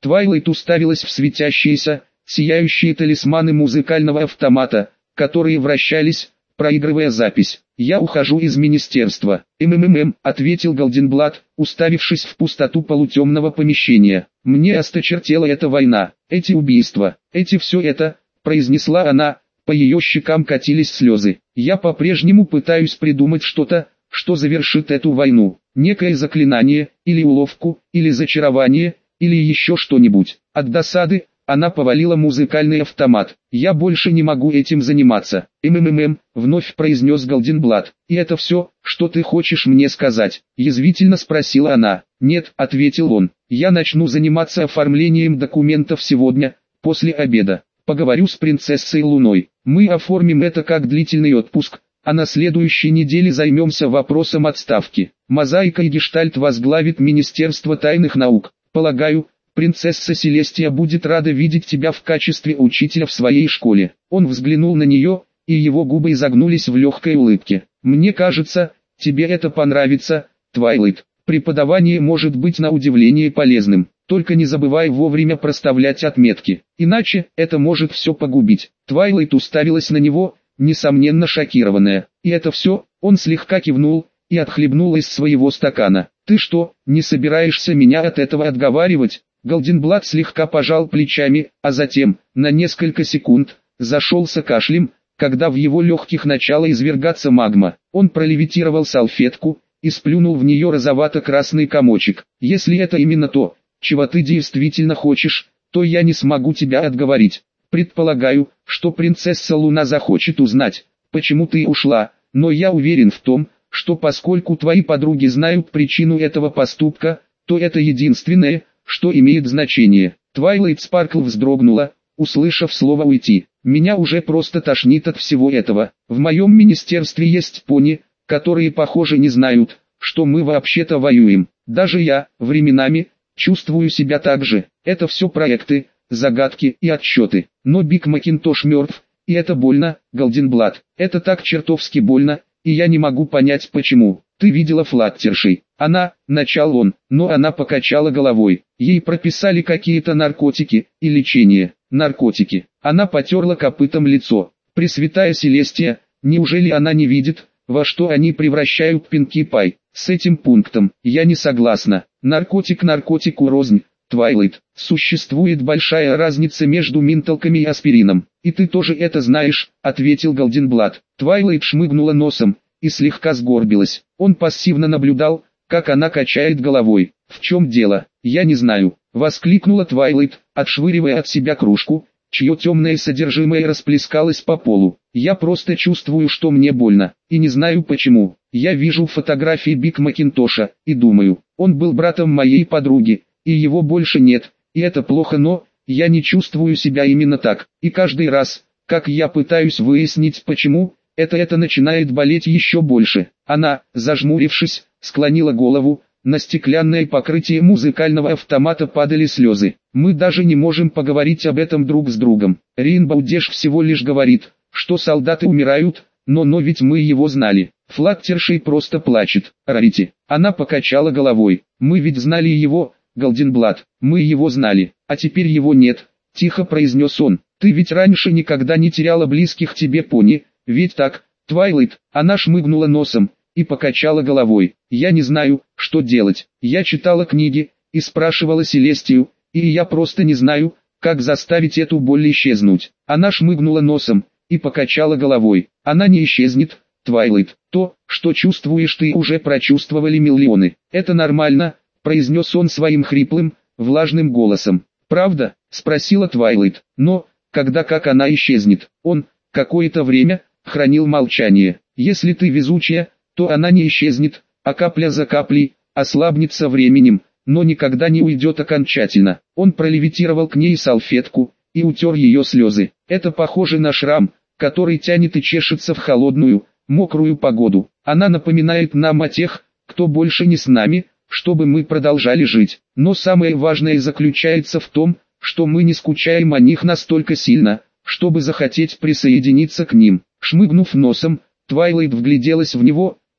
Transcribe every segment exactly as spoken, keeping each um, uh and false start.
Твайлайт уставилась в светящиеся, сияющие талисманы музыкального автомата, которые вращались, проигрывая запись. «Я ухожу из министерства». «МММ», — ответил Голденблат, уставившись в пустоту полутемного помещения. «Мне осточертела эта война, эти убийства, эти все это», — произнесла она, по ее щекам катились слезы. «Я по-прежнему пытаюсь придумать что-то, что завершит эту войну, некое заклинание, или уловку, или зачарование, или еще что-нибудь». От досады она повалила музыкальный автомат. «Я больше не могу этим заниматься». «МММ», — вновь произнес Голденблат. «И это все, что ты хочешь мне сказать?» — язвительно спросила она. «Нет», — ответил он. «Я начну заниматься оформлением документов сегодня, после обеда. Поговорю с принцессой Луной. Мы оформим это как длительный отпуск, а на следующей неделе займемся вопросом отставки. Мозаика и Гештальт возглавит Министерство тайных наук. Полагаю, принцесса Селестия будет рада видеть тебя в качестве учителя в своей школе». Он взглянул на нее, и его губы изогнулись в легкой улыбке. «Мне кажется, тебе это понравится, Твайлайт. Преподавание может быть на удивление полезным. Только не забывай вовремя проставлять отметки, иначе это может все погубить». Твайлайт уставилась на него, несомненно шокированная. «И это все?» Он слегка кивнул и отхлебнул из своего стакана. «Ты что, не собираешься меня от этого отговаривать?» Голденблат слегка пожал плечами, а затем, на несколько секунд, зашелся кашлем, когда в его легких начала извергаться магма. Он пролевитировал салфетку и сплюнул в нее розовато-красный комочек. «Если это именно то, чего ты действительно хочешь, то я не смогу тебя отговорить. Предполагаю, что принцесса Луна захочет узнать, почему ты ушла, но я уверен в том, что поскольку твои подруги знают причину этого поступка, то это единственное, что имеет значение». Твайлайт Спаркл вздрогнула, услышав слово «уйти». «Меня уже просто тошнит от всего этого. В моем министерстве есть пони, которые, похоже, не знают, что мы вообще-то воюем. Даже я, временами, чувствую себя так же. Это все проекты, загадки и отсчеты. Но Биг Макинтош мертв, и это больно, Голденблат. Это так чертовски больно, и я не могу понять почему. Ты видела Флаттершей?» «Она», — начал он, но она покачала головой. «Ей прописали какие-то наркотики и лечение». «Наркотики». Она потерла копытом лицо. «Пресвятая Селестия, неужели она не видит, во что они превращают Пинки Пай? С этим пунктом я не согласна. Наркотик наркотику рознь, Твайлайт. Существует большая разница между минталками и аспирином. И ты тоже это знаешь», — ответил Голденблат. Твайлайт шмыгнула носом и слегка сгорбилась. Он пассивно наблюдал, как она качает головой. «В чем дело? Я не знаю», — воскликнула Твайлайт, отшвыривая от себя кружку, чье темное содержимое расплескалось по полу. «Я просто чувствую, что мне больно, и не знаю почему. Я вижу фотографии Биг Макинтоша, и думаю, он был братом моей подруги, и его больше нет, и это плохо, но я не чувствую себя именно так, и каждый раз, как я пытаюсь выяснить почему, это это начинает болеть еще больше». Она, зажмурившись, склонила голову, на стеклянное покрытие музыкального автомата падали слезы. «Мы даже не можем поговорить об этом друг с другом. Рейнбоу Дэш всего лишь говорит, что солдаты умирают, но но ведь мы его знали. Флаттершей просто плачет. Рарити». Она покачала головой. «Мы ведь знали его, Голденблат, мы его знали, а теперь его нет», — тихо произнес он. «Ты ведь раньше никогда не теряла близких тебе пони, ведь так, Твайлайт?» Она шмыгнула носом и покачала головой. «Я не знаю, что делать. Я читала книги и спрашивала Селестию, и я просто не знаю, как заставить эту боль исчезнуть». Она шмыгнула носом и покачала головой. «Она не исчезнет, Твайлайт. То, что чувствуешь ты, уже прочувствовали миллионы. Это нормально», — произнес он своим хриплым, влажным голосом. «Правда?» — спросила Твайлайт. «Но, когда как она исчезнет?» Он, какое-то время, хранил молчание. «Если ты везучая, то она не исчезнет, а капля за каплей, ослабнет со временем, но никогда не уйдет окончательно». Он пролевитировал к ней салфетку и утер ее слезы. «Это похоже на шрам, который тянет и чешется в холодную, мокрую погоду. Она напоминает нам о тех, кто больше не с нами, чтобы мы продолжали жить. Но самое важное заключается в том, что мы не скучаем о них настолько сильно, чтобы захотеть присоединиться к ним». Шмыгнув носом, Твайлайт вгляделась в него,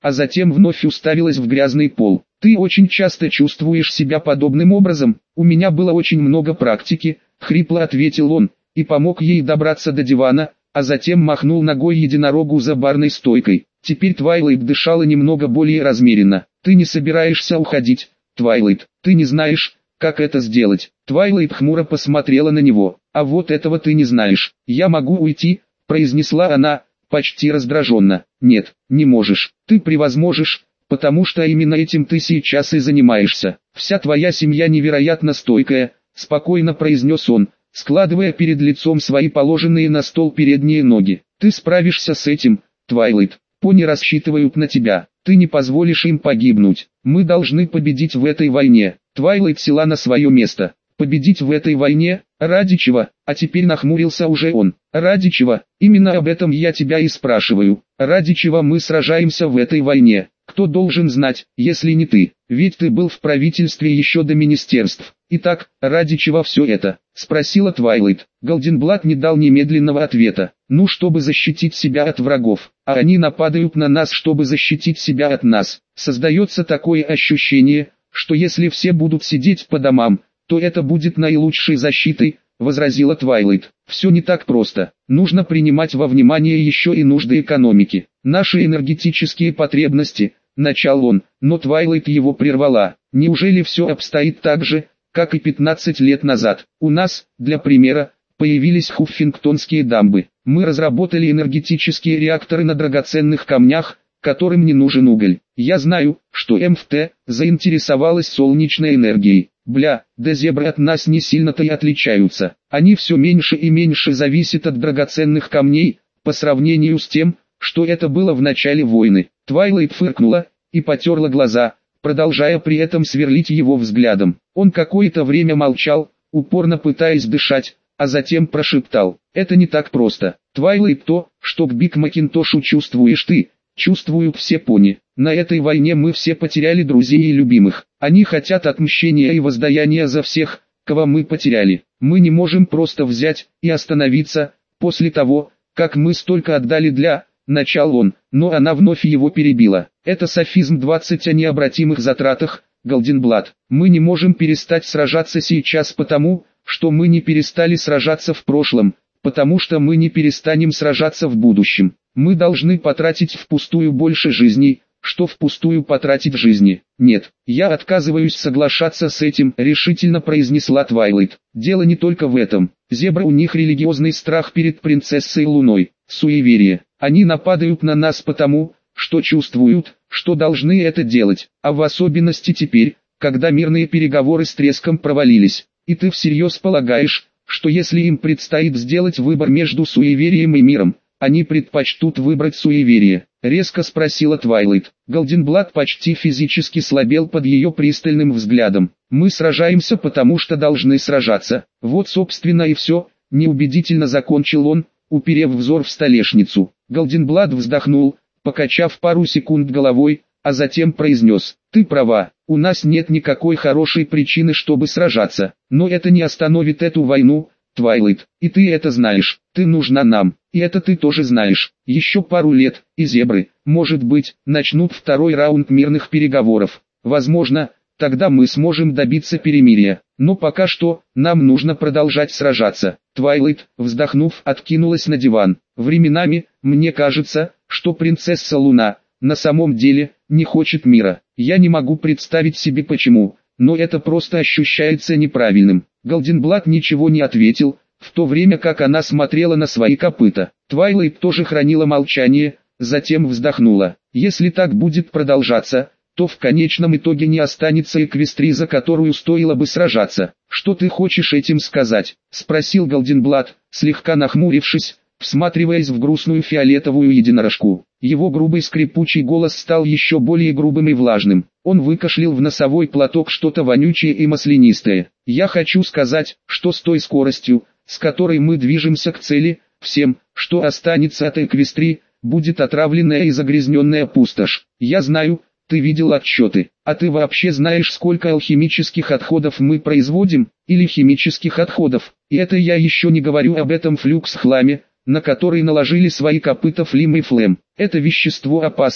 а затем вновь уставилась в грязный пол. «Ты очень часто чувствуешь себя подобным образом, у меня было очень много практики», — хрипло ответил он, и помог ей добраться до дивана, а затем махнул ногой единорогу за барной стойкой. Теперь Твайлайт дышала немного более размеренно. «Ты не собираешься уходить, Твайлайт, ты не знаешь, как это сделать». Твайлайт хмуро посмотрела на него. «А вот этого ты не знаешь. Я могу уйти», — произнесла она, почти раздраженно. «Нет, не можешь. Ты превозможешь, потому что именно этим ты сейчас и занимаешься. Вся твоя семья невероятно стойкая», — спокойно произнес он, складывая перед лицом свои положенные на стол передние ноги. «Ты справишься с этим, Твайлайт. Пони рассчитывают на тебя. Ты не позволишь им погибнуть. Мы должны победить в этой войне». Твайлайт села на свое место. «Победить в этой войне? Ради чего?» А теперь нахмурился уже он. «Ради чего? Именно об этом я тебя и спрашиваю. Ради чего мы сражаемся в этой войне? Кто должен знать, если не ты? Ведь ты был в правительстве еще до министерств. Итак, ради чего все это?» — спросила Твайлайт. Голденблат не дал немедленного ответа. «Ну, чтобы защитить себя от врагов, а они нападают на нас, чтобы защитить себя от нас. Создается такое ощущение, что если все будут сидеть по домам, то это будет наилучшей защитой», — возразила Твайлайт. «Все не так просто. Нужно принимать во внимание еще и нужды экономики. Наши энергетические потребности», — начал он, но Твайлайт его прервала. «Неужели все обстоит так же, как и пятнадцать лет назад? У нас, для примера, появились хуффингтонские дамбы. Мы разработали энергетические реакторы на драгоценных камнях, которым не нужен уголь. Я знаю, что эм эф тэ заинтересовалась солнечной энергией. Бля, да зебры от нас не сильно-то и отличаются. Они все меньше и меньше зависят от драгоценных камней, по сравнению с тем, что это было в начале войны». Твайлайт фыркнула и потерла глаза, продолжая при этом сверлить его взглядом. Он какое-то время молчал, упорно пытаясь дышать, а затем прошептал: «Это не так просто. Твайлайт, то, что к Биг Макинтошу чувствуешь ты, чувствуют все пони. На этой войне мы все потеряли друзей и любимых. Они хотят отмщения и воздаяния за всех, кого мы потеряли. Мы не можем просто взять и остановиться, после того, как мы столько отдали для...» Начал он, но она вновь его перебила. «Это софизм двадцать о необратимых затратах, Голденблат. Мы не можем перестать сражаться сейчас потому, что мы не перестали сражаться в прошлом, потому что мы не перестанем сражаться в будущем. Мы должны потратить впустую больше жизней, что впустую потратить жизни. Нет, я отказываюсь соглашаться с этим», — решительно произнесла Твайлайт. «Дело не только в этом. Зебра, у них религиозный страх перед принцессой Луной, суеверие. Они нападают на нас потому, что чувствуют, что должны это делать, а в особенности теперь, когда мирные переговоры с треском провалились. И ты всерьез полагаешь, что если им предстоит сделать выбор между суеверием и миром, они предпочтут выбрать суеверие?» — резко спросила Твайлайт. Голденблат почти физически слабел под ее пристальным взглядом. «Мы сражаемся, потому что должны сражаться. Вот собственно и все», — неубедительно закончил он, уперев взор в столешницу. Голденблат вздохнул, покачав пару секунд головой, а затем произнес: «Ты права, у нас нет никакой хорошей причины, чтобы сражаться, но это не остановит эту войну, Твайлайт, и ты это знаешь. Ты нужна нам, и это ты тоже знаешь. Еще пару лет, и зебры, может быть, начнут второй раунд мирных переговоров. Возможно, тогда мы сможем добиться перемирия. Но пока что, нам нужно продолжать сражаться». Твайлайт, вздохнув, откинулась на диван. «Временами, мне кажется, что принцесса Луна, на самом деле, не хочет мира. Я не могу представить себе почему, но это просто ощущается неправильным». Голденблат ничего не ответил, в то время как она смотрела на свои копыта. Твайлайт тоже хранила молчание, затем вздохнула. «Если так будет продолжаться, то в конечном итоге не останется Эквестрии, за которую стоило бы сражаться». «Что ты хочешь этим сказать?» — спросил Голденблат, слегка нахмурившись, всматриваясь в грустную фиолетовую единорожку. Его грубый скрипучий голос стал еще более грубым и влажным. Он выкашлял в носовой платок что-то вонючее и маслянистое. «Я хочу сказать, что с той скоростью, с которой мы движемся к цели, всем, что останется от Эквестрии, будет отравленная и загрязненная пустошь. Я знаю, ты видел отчеты, а ты вообще знаешь, сколько алхимических отходов мы производим, или химических отходов, и это я еще не говорю об этом флюкс-хламе, на который наложили свои копыта Флим и Флем. Это вещество опасно,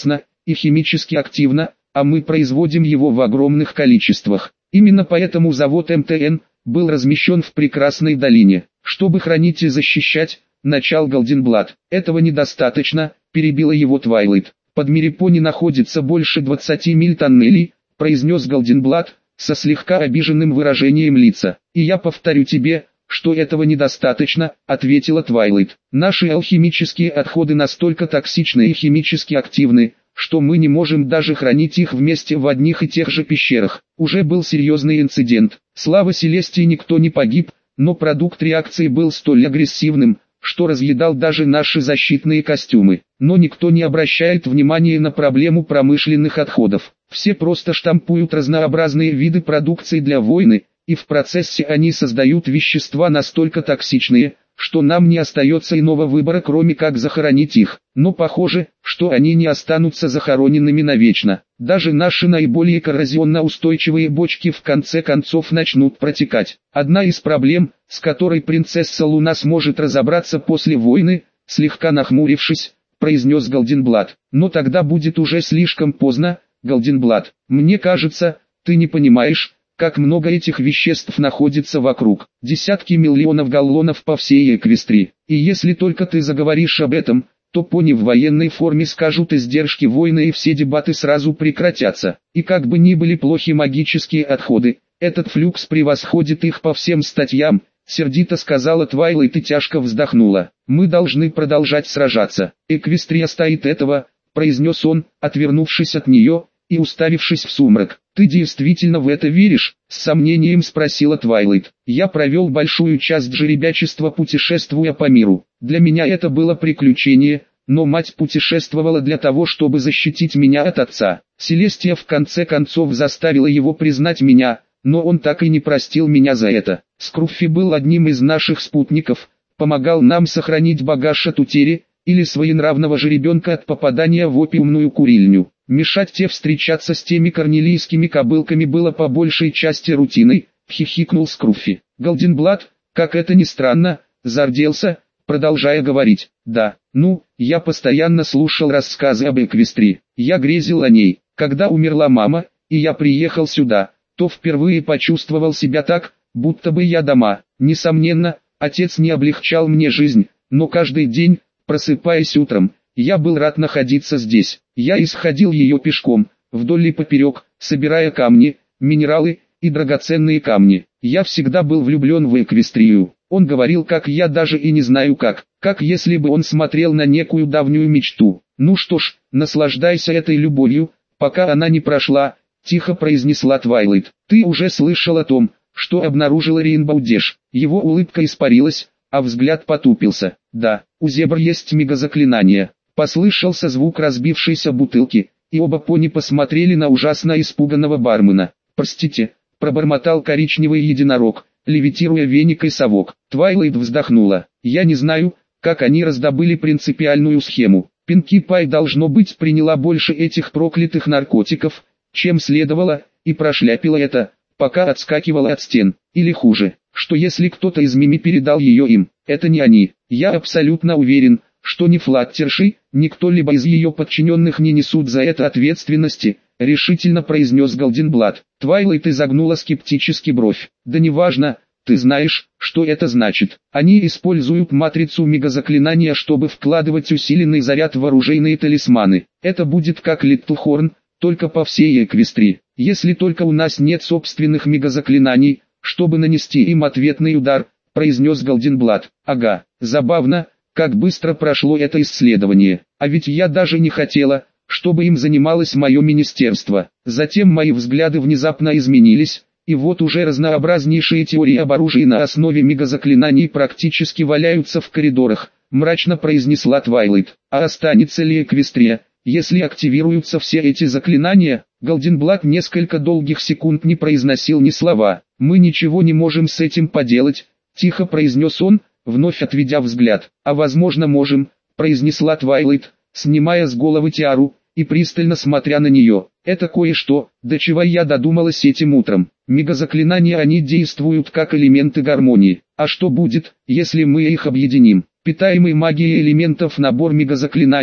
и химически активно, а мы производим его в огромных количествах. Именно поэтому завод эм тэ эн был размещен в прекрасной долине, чтобы хранить и защищать, начал Голденблат. Этого недостаточно, перебила его Твайлайт. Под Мирипони находится больше двадцати миль тоннелей, произнес Голденблат, со слегка обиженным выражением лица. И я повторю тебе, что этого недостаточно, ответила Твайлайт. Наши алхимические отходы настолько токсичны и химически активны, что мы не можем даже хранить их вместе в одних и тех же пещерах. Уже был серьезный инцидент. Слава Селестии, никто не погиб, но продукт реакции был столь агрессивным, что разъедал даже наши защитные костюмы. Но никто не обращает внимания на проблему промышленных отходов. Все просто штампуют разнообразные виды продукции для войны, и в процессе они создают вещества настолько токсичные, что нам не остается иного выбора, кроме как захоронить их. Но похоже, что они не останутся захороненными навечно. Даже наши наиболее коррозионно-устойчивые бочки в конце концов начнут протекать. Одна из проблем, с которой принцесса Луна сможет разобраться после войны, слегка нахмурившись, произнес Голденблат. Но тогда будет уже слишком поздно, Голденблат. Мне кажется, ты не понимаешь, как много этих веществ находится вокруг. Десятки миллионов галлонов по всей Эквестрии. И если только ты заговоришь об этом, то пони в военной форме скажут издержки войны, и все дебаты сразу прекратятся. И как бы ни были плохи магические отходы, этот флюкс превосходит их по всем статьям, сердито сказала Твайлайт и тяжко вздохнула. Мы должны продолжать сражаться. Эквестрия стоит этого, произнес он, отвернувшись от нее и уставившись в сумрак. «Ты действительно в это веришь?» — с сомнением спросила Твайлайт. «Я провел большую часть жеребячества, путешествуя по миру. Для меня это было приключение, но мать путешествовала для того, чтобы защитить меня от отца. Селестия в конце концов заставила его признать меня, но он так и не простил меня за это. Скруффи был одним из наших спутников, помогал нам сохранить багаж от утери, или своенравного жеребенка от попадания в опиумную курильню. Мешать те встречаться с теми корнелийскими кобылками было по большей части рутиной», — хихикнул Скруффи. Голденблат, как это ни странно, зарделся, продолжая говорить. «Да, ну, я постоянно слушал рассказы об Эквестрии. Я грезил о ней. Когда умерла мама, и я приехал сюда, то впервые почувствовал себя так, будто бы я дома. Несомненно, отец не облегчал мне жизнь, но каждый день, просыпаясь утром, я был рад находиться здесь. Я исходил ее пешком, вдоль и поперек, собирая камни, минералы и драгоценные камни. Я всегда был влюблен в Эквестрию». Он говорил, как я даже и не знаю как, как если бы он смотрел на некую давнюю мечту. «Ну что ж, наслаждайся этой любовью, пока она не прошла», — тихо произнесла Твайлайт. «Ты уже слышал о том, что обнаружила Рейнбоу Дэш». Его улыбка испарилась, а взгляд потупился. «Да, у зебр есть мегазаклинание». Послышался звук разбившейся бутылки, и оба пони посмотрели на ужасно испуганного бармена. «Простите», — пробормотал коричневый единорог, левитируя веник и совок. Твайлайт вздохнула. «Я не знаю, как они раздобыли принципиальную схему. Пинки Пай, должно быть, приняла больше этих проклятых наркотиков, чем следовало, и прошляпила это, пока отскакивала от стен. Или хуже, что если кто-то из Мими передал ее им, это не они. Я абсолютно уверен, что ни Флаттерши, ни кто-либо из ее подчиненных не несут за это ответственности», — решительно произнес Голденблат. Твайлайт изогнула скептически бровь. «Да неважно, ты знаешь, что это значит. Они используют матрицу мегазаклинания, чтобы вкладывать усиленный заряд в оружейные талисманы. Это будет как Литтлхорн, только по всей Эквестрии. Если только у нас нет собственных мегазаклинаний, чтобы нанести им ответный удар», — произнес Голденблат. «Ага, забавно, как быстро прошло это исследование. А ведь я даже не хотела, чтобы им занималось мое министерство». Затем мои взгляды внезапно изменились, и вот уже разнообразнейшие теории об оружии на основе мегазаклинаний практически валяются в коридорах, мрачно произнесла Твайлайт. «А останется ли Эквестрия, если активируются все эти заклинания?» Голденблат несколько долгих секунд не произносил ни слова. «Мы ничего не можем с этим поделать», — тихо произнес он, вновь отведя взгляд. «А возможно можем», — произнесла Твайлайт, снимая с головы тиару и пристально смотря на нее. «Это кое-что, до чего я додумалась этим утром. Мегазаклинания, они действуют как элементы гармонии. А что будет, если мы их объединим? Питаемый магией элементов набор мегазаклинаний,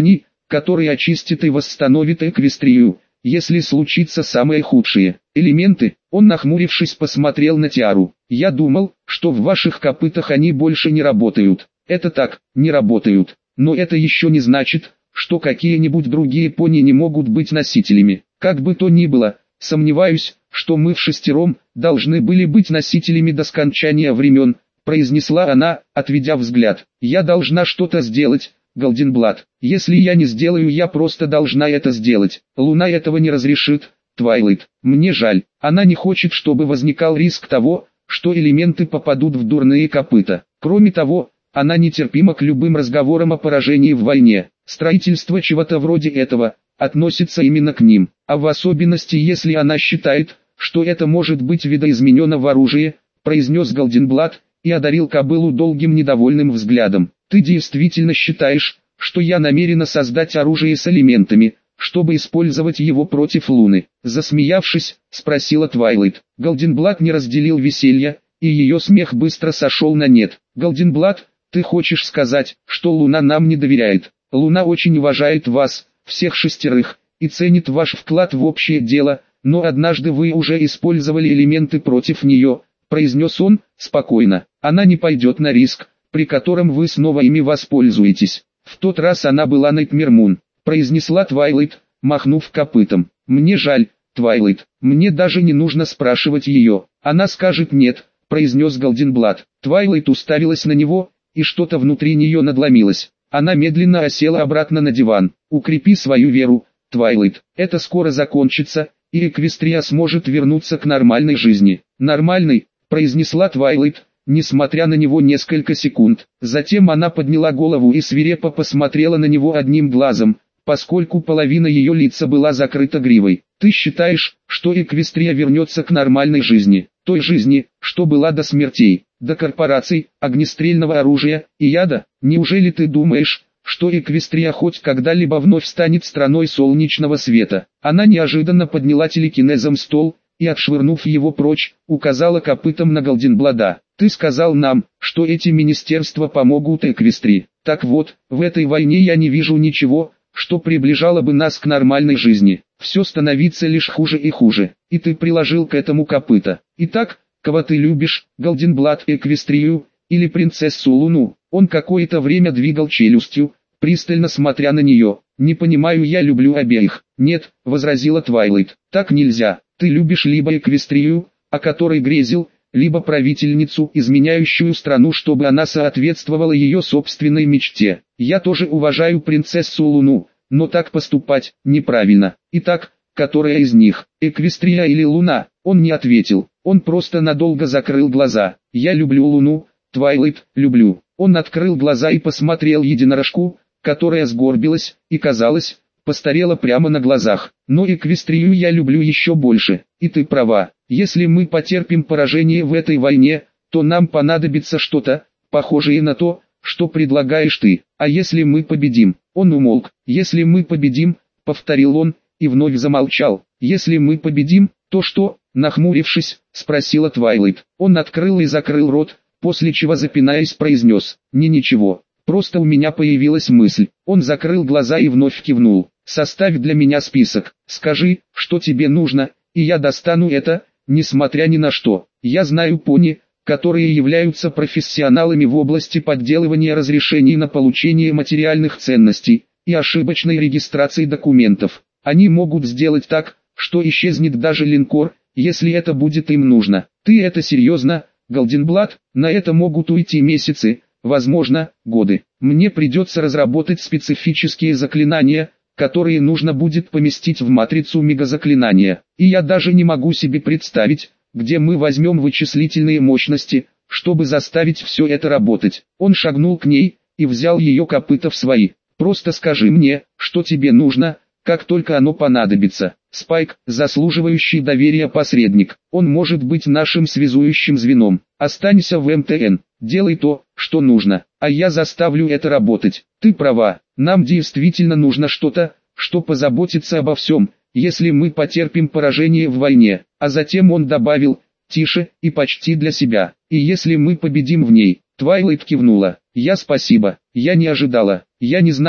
который очистит и восстановит Эквестрию, если случится самое худшее. Элементы, он нахмурившись посмотрел на Тиару. Я думал, что в ваших копытах они больше не работают. Это так, не работают. Но это еще не значит, что какие-нибудь другие пони не могут быть носителями. Как бы то ни было, сомневаюсь, что мы в шестером должны были быть носителями до скончания времен, произнесла она, отведя взгляд. Я должна что-то сделать, Голденблад. Если я не сделаю, я просто должна это сделать. Луна этого не разрешит, Твайлайт. Мне жаль, она не хочет, чтобы возникал риск того, что элементы попадут в дурные копыта. Кроме того, она нетерпима к любым разговорам о поражении в войне. Строительство чего-то вроде этого относится именно к ним, а в особенности если она считает, что это может быть видоизменено в оружие, произнес Голденблад и одарил кобылу долгим недовольным взглядом. Ты действительно считаешь, что я намерена создать оружие с элементами, чтобы использовать его против Луны? Засмеявшись, спросила Твайлайт. Голденблад не разделил веселья, и ее смех быстро сошел на нет. Голденблад, ты хочешь сказать, что Луна нам не доверяет? Луна очень уважает вас, всех шестерых, и ценит ваш вклад в общее дело, но однажды вы уже использовали элементы против нее, произнес он, спокойно. Она не пойдет на риск, при котором вы снова ими воспользуетесь. В тот раз она была Найтмер Мун, произнесла Твайлайт, махнув копытом. Мне жаль, Твайлайт, мне даже не нужно спрашивать ее, она скажет нет, произнес Голденблад. Твайлайт уставилась на него, и что-то внутри нее надломилось. Она медленно осела обратно на диван. Укрепи свою веру, Твайлайт, это скоро закончится, и Эквестрия сможет вернуться к нормальной жизни. Нормальной, произнесла Твайлайт, несмотря на него несколько секунд. Затем она подняла голову и свирепо посмотрела на него одним глазом, поскольку половина ее лица была закрыта гривой. Ты считаешь, что Эквестрия вернется к нормальной жизни, той жизни, что была до смертей, до корпораций, огнестрельного оружия и яда? Неужели ты думаешь, что Эквестрия хоть когда-либо вновь станет страной солнечного света? Она неожиданно подняла телекинезом стол и, отшвырнув его прочь, указала копытом на Голденблада. Ты сказал нам, что эти министерства помогут Эквестрии. Так вот, в этой войне я не вижу ничего, что приближало бы нас к нормальной жизни. Все становится лишь хуже и хуже, и ты приложил к этому копыта. Итак, кого ты любишь, Голденблад, Эквестрию или принцессу Луну? Он какое-то время двигал челюстью, пристально смотря на нее. Не понимаю, я люблю обеих. Нет, возразила Твайлайт, так нельзя. Ты любишь либо Эквестрию, о которой грезил, либо правительницу, изменяющую страну, чтобы она соответствовала ее собственной мечте. Я тоже уважаю принцессу Луну, но так поступать неправильно. Итак, которая из них, Эквестрия или Луна? Он не ответил, он просто надолго закрыл глаза. Я люблю Луну, Твайлайт, люблю. Он открыл глаза и посмотрел единорожку, которая сгорбилась и, казалось, постарела прямо на глазах. Но Эквестрию я люблю еще больше, и ты права. Если мы потерпим поражение в этой войне, то нам понадобится что-то, похожее на то, что предлагаешь ты. А если мы победим? Он умолк. Если мы победим, повторил он, и вновь замолчал. Если мы победим, то что? Нахмурившись, спросила Твайлайт. Он открыл и закрыл рот, после чего, запинаясь, произнес: не ничего, просто у меня появилась мысль. Он закрыл глаза и вновь кивнул. Составь для меня список, скажи, что тебе нужно, и я достану это, несмотря ни на что. Я знаю пони, которые являются профессионалами в области подделывания разрешений на получение материальных ценностей и ошибочной регистрации документов. Они могут сделать так, что исчезнет даже линкор, если это будет им нужно. Ты это серьезно, Голденблад? На это могут уйти месяцы, возможно, годы. Мне придется разработать специфические заклинания, которые нужно будет поместить в матрицу мегазаклинания. И я даже не могу себе представить, где мы возьмем вычислительные мощности, чтобы заставить все это работать. Он шагнул к ней и взял ее копыта в свои. Просто скажи мне, что тебе нужно, как только оно понадобится. Спайк, заслуживающий доверия посредник, он может быть нашим связующим звеном. Останься в эм тэ эн, делай то, что нужно, а я заставлю это работать. Ты права, нам действительно нужно что-то, что позаботится обо всем, если мы потерпим поражение в войне. А затем он добавил, тише и почти для себя, и если мы победим в ней. Твайлайт кивнула. Я спасибо, я не ожидала, я не знаю,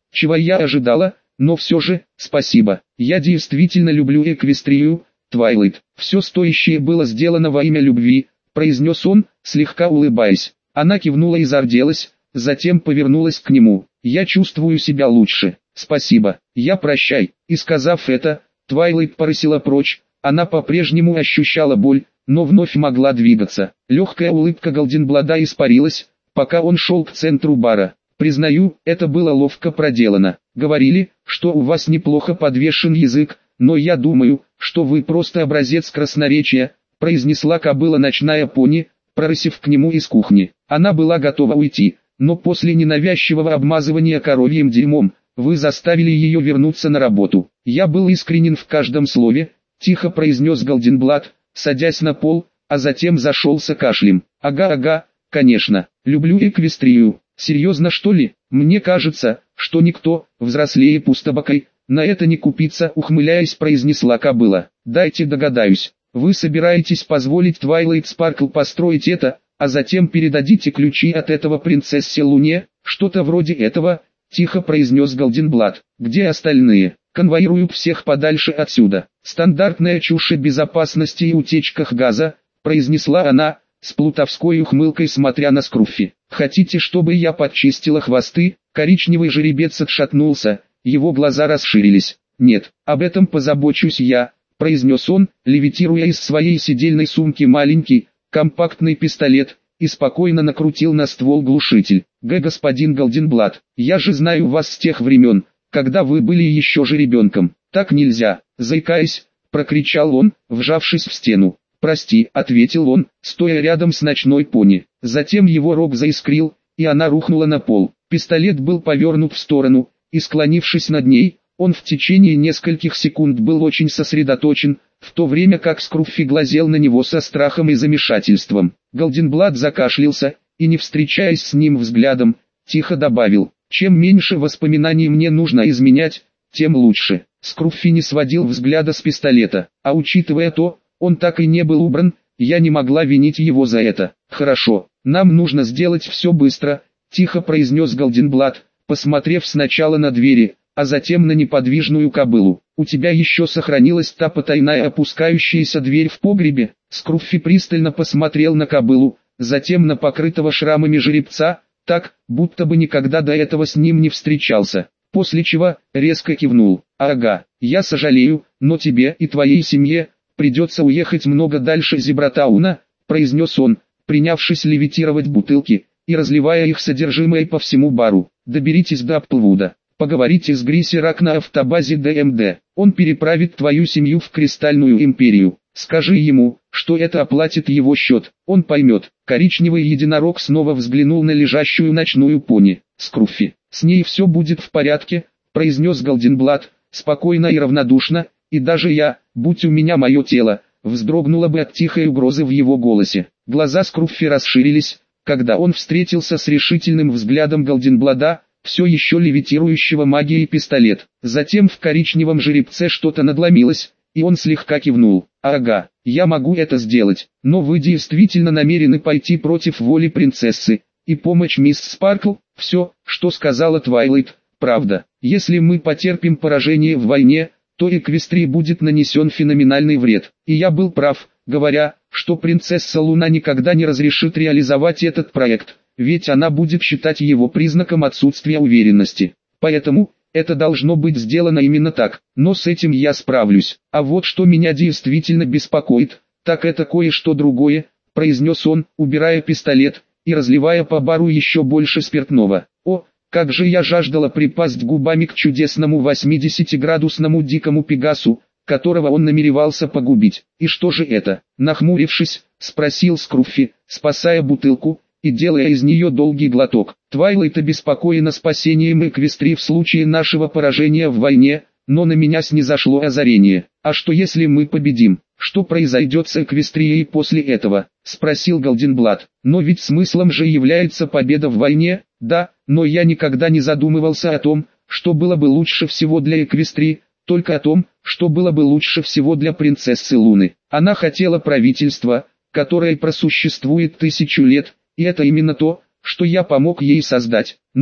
чего я ожидала, но все же, спасибо. Я действительно люблю Эквестрию, Твайлайт. Все стоящее было сделано во имя любви, произнес он, слегка улыбаясь. Она кивнула и зарделась, затем повернулась к нему. Я чувствую себя лучше. Спасибо. Я прощай. И сказав это, Твайлайт порысила прочь. Она по-прежнему ощущала боль, но вновь могла двигаться. Легкая улыбка Голденблада испарилась, пока он шел к центру бара. Признаю, это было ловко проделано. Говорили, что у вас неплохо подвешен язык, но я думаю, что вы просто образец красноречия, произнесла кобыла ночная пони, прорысив к нему из кухни. Она была готова уйти, но после ненавязчивого обмазывания коровьим дерьмом, вы заставили ее вернуться на работу. Я был искренен в каждом слове, тихо произнес Голденблад, садясь на пол, а затем зашелся кашлем. Ага-ага, конечно, люблю Эквестрию. Серьезно, что ли? Мне кажется, что никто, взрослее пустобокой, на это не купится, ухмыляясь, произнесла кобыла. Дайте догадаюсь, вы собираетесь позволить Твайлайт Спаркл построить это, а затем передадите ключи от этого принцессе Луне? Что-то вроде этого, тихо произнес Голденблад. Где остальные? Конвоируют всех подальше отсюда. Стандартная чушь о безопасности и утечках газа, произнесла она, с плутовской ухмылкой смотря на Скруффи. Хотите, чтобы я подчистила хвосты? Коричневый жеребец отшатнулся, его глаза расширились. Нет, об этом позабочусь я, произнес он, левитируя из своей сидельной сумки маленький, компактный пистолет, и спокойно накрутил на ствол глушитель. Г. господин Голденблад, я же знаю вас с тех времен, когда вы были еще жеребенком. Так нельзя, заикаясь, прокричал он, вжавшись в стену. «Прости», — ответил он, стоя рядом с ночной пони. Затем его рог заискрил, и она рухнула на пол. Пистолет был повернут в сторону, и склонившись над ней, он в течение нескольких секунд был очень сосредоточен, в то время как Скруффи глазел на него со страхом и замешательством. Голденблад закашлялся, и не встречаясь с ним взглядом, тихо добавил: «Чем меньше воспоминаний мне нужно изменять, тем лучше». Скруффи не сводил взгляда с пистолета, а учитывая то, он так и не был убран, я не могла винить его за это. «Хорошо, нам нужно сделать все быстро», — тихо произнес Голденблад, посмотрев сначала на двери, а затем на неподвижную кобылу. «У тебя еще сохранилась та потайная опускающаяся дверь в погребе?» Скруффи пристально посмотрел на кобылу, затем на покрытого шрамами жеребца, так, будто бы никогда до этого с ним не встречался, после чего резко кивнул. «Ага, я сожалею, но тебе и твоей семье придется уехать много дальше Зебратауна», произнес он, принявшись левитировать бутылки и разливая их содержимое по всему бару. «Доберитесь до Апплвуда, поговорите с Грисерак на автобазе ДМД, он переправит твою семью в Кристальную империю. Скажи ему, что это оплатит его счет, он поймет». Коричневый единорог снова взглянул на лежащую ночную пони. «Скруффи, с ней все будет в порядке», произнес Голденблад, спокойно и равнодушно, и даже я, будь у меня мое тело, вздрогнула бы от тихой угрозы в его голосе. Глаза Скруффи расширились, когда он встретился с решительным взглядом Голденблада, все еще левитирующего магией пистолет. Затем в коричневом жеребце что-то надломилось, и он слегка кивнул. «Ага, я могу это сделать, но вы действительно намерены пойти против воли принцессы и помочь мисс Спаркл?» «Все, что сказала Твайлайт, правда. Если мы потерпим поражение в войне, то Эквестрии будет нанесен феноменальный вред. И я был прав, говоря, что принцесса Луна никогда не разрешит реализовать этот проект, ведь она будет считать его признаком отсутствия уверенности. Поэтому, это должно быть сделано именно так, но с этим я справлюсь. А вот что меня действительно беспокоит, так это кое-что другое», произнес он, убирая пистолет и разливая по бару еще больше спиртного. «О, как же я жаждала припасть губами к чудесному восьмидесятиградусному дикому пегасу, которого он намеревался погубить. И что же это?» Нахмурившись, спросил Скруффи, спасая бутылку и делая из нее долгий глоток. «Твайлайт обеспокоена спасением Эквестрии в случае нашего поражения в войне, но на меня снизошло озарение. А что если мы победим? Что произойдет с Эквестрией после этого?» Спросил Голденблад. «Но ведь смыслом же является победа в войне». «Да, но я никогда не задумывался о том, что было бы лучше всего для Эквестрии, только о том, что было бы лучше всего для принцессы Луны. Она хотела правительства, которое просуществует тысячу лет, и это именно то, что я помог ей создать. Но,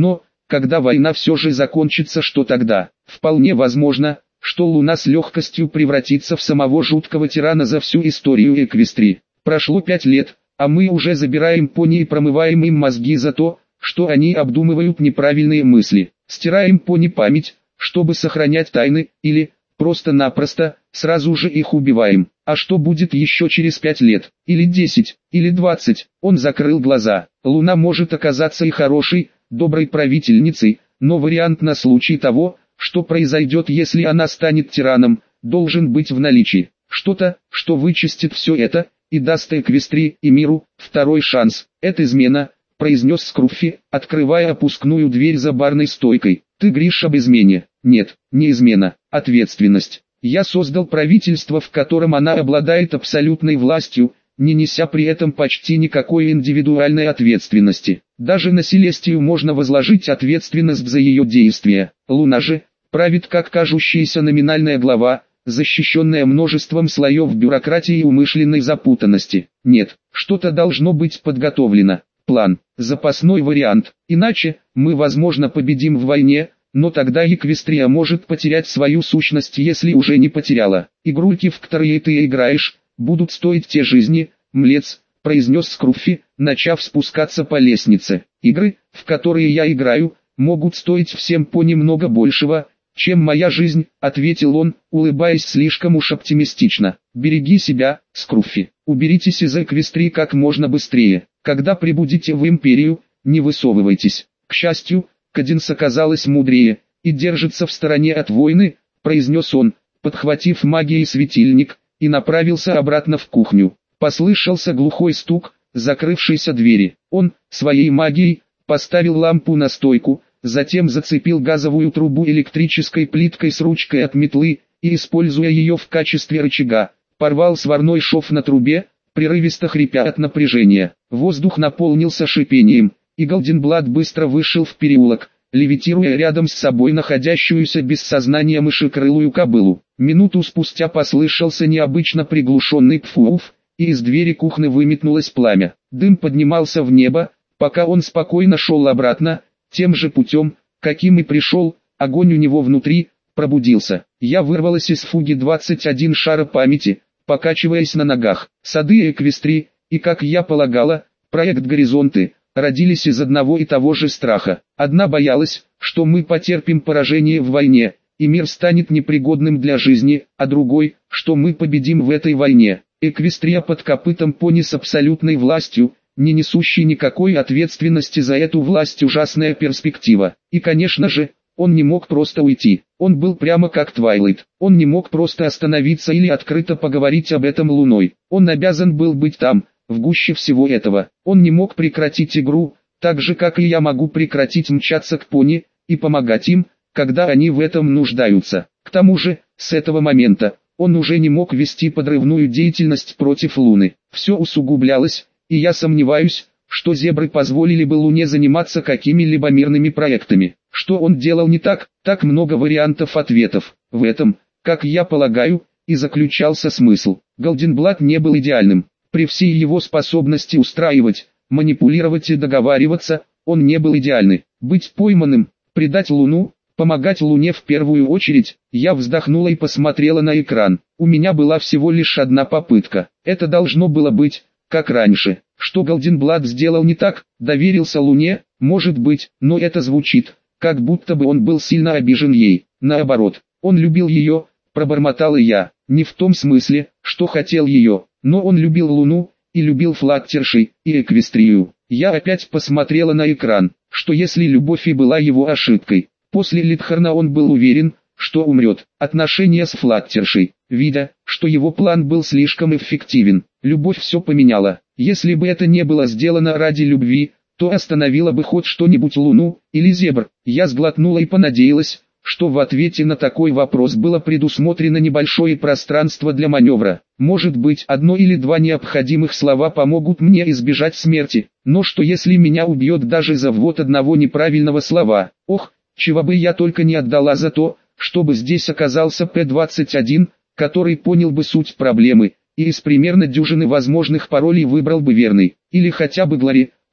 когда война все же закончится, что тогда? Вполне возможно, что Луна с легкостью превратится в самого жуткого тирана за всю историю Эквестрии. Прошло пять лет, а мы уже забираем пони и промываем им мозги за то, что они обдумывают неправильные мысли. Стираем пони память, чтобы сохранять тайны, или, просто-напросто, сразу же их убиваем. А что будет еще через пять лет, или десять, или двадцать? Он закрыл глаза. Луна может оказаться и хорошей, доброй правительницей, но вариант на случай того, что произойдет, если она станет тираном, должен быть в наличии. Что-то, что вычистит все это, и даст Эквестрии и миру второй шанс. Это измена, произнес Скруффи, открывая опускную дверь за барной стойкой. Ты говоришь об измене? Нет, не измена, ответственность. Я создал правительство, в котором она обладает абсолютной властью, не неся при этом почти никакой индивидуальной ответственности. Даже на Селестию можно возложить ответственность за ее действия. Луна же правит как кажущаяся номинальная глава, защищенная множеством слоев бюрократии и умышленной запутанности. Нет, что-то должно быть подготовлено. План, запасной вариант. Иначе, мы возможно победим в войне, но тогда Эквестрия может потерять свою сущность, если уже не потеряла. Игрульки, в которые ты играешь, будут стоить те жизни, млец, произнес Скруффи, начав спускаться по лестнице. Игры, в которые я играю, могут стоить всем пони много большего, чем моя жизнь, ответил он, улыбаясь слишком уж оптимистично. Береги себя, Скруффи. Уберитесь из Эквестрии как можно быстрее. Когда прибудете в Империю, не высовывайтесь. К счастью, Каденс оказалась мудрее и держится в стороне от войны, произнес он, подхватив магией светильник, и направился обратно в кухню. Послышался глухой стук закрывшейся двери. Он, своей магией, поставил лампу на стойку, затем зацепил газовую трубу электрической плиткой с ручкой от метлы, и, используя ее в качестве рычага, порвал сварной шов на трубе, прерывисто хрипя от напряжения. Воздух наполнился шипением, и Голденблат быстро вышел в переулок, левитируя рядом с собой находящуюся без сознания мышекрылую кобылу. Минуту спустя послышался необычно приглушенный пфуф, и из двери кухни выметнулось пламя. Дым поднимался в небо, пока он спокойно шел обратно, тем же путем, каким и пришел. Огонь у него внутри пробудился. Я вырвалась из фуги двадцать один шара памяти, покачиваясь на ногах. Сады Эквестрии, и, как я полагала, проект «Горизонты», родились из одного и того же страха. Одна боялась, что мы потерпим поражение в войне, и мир станет непригодным для жизни, а другой, что мы победим в этой войне. Эквестрия под копытом пони с абсолютной властью, не несущий никакой ответственности за эту власть, ужасная перспектива. И, конечно же, он не мог просто уйти. Он был прямо как Твайлайт. Он не мог просто остановиться или открыто поговорить об этом Луной. Он обязан был быть там, в гуще всего этого. Он не мог прекратить игру, так же как и я могу прекратить мчаться к пони, и помогать им, когда они в этом нуждаются. К тому же, с этого момента, он уже не мог вести подрывную деятельность против Луны. Все усугублялось, и я сомневаюсь, что зебры позволили бы Луне заниматься какими-либо мирными проектами. Что он делал не так? Так много вариантов ответов. В этом, как я полагаю, и заключался смысл. Голденблат не был идеальным. При всей его способности устраивать, манипулировать и договариваться, он не был идеальный. Быть пойманным, предать Луну, помогать Луне в первую очередь. Я вздохнула и посмотрела на экран. У меня была всего лишь одна попытка. Это должно было быть, как раньше. Что Голденблат сделал не так? Доверился Луне? Может быть, но это звучит, как будто бы он был сильно обижен ей. Наоборот, он любил ее, пробормотала я. Не в том смысле, что хотел ее, но он любил Луну, и любил Флаттерши, и Эквестрию. Я опять посмотрела на экран, что если любовь и была его ошибкой. После Литхарна он был уверен, что умрет. Отношения с Флаттершей, видя, что его план был слишком эффективен, любовь все поменяла. Если бы это не было сделано ради любви, то остановило бы хоть что-нибудь Луну, или зебр. Я сглотнула и понадеялась, что в ответе на такой вопрос было предусмотрено небольшое пространство для маневра. Может быть, одно или два необходимых слова помогут мне избежать смерти, но что если меня убьет даже за ввод одного неправильного слова? Ох, чего бы я только не отдала за то, чтобы здесь оказался П двадцать один, который понял бы суть проблемы, и из примерно дюжины возможных паролей выбрал бы верный, или хотя бы Глори,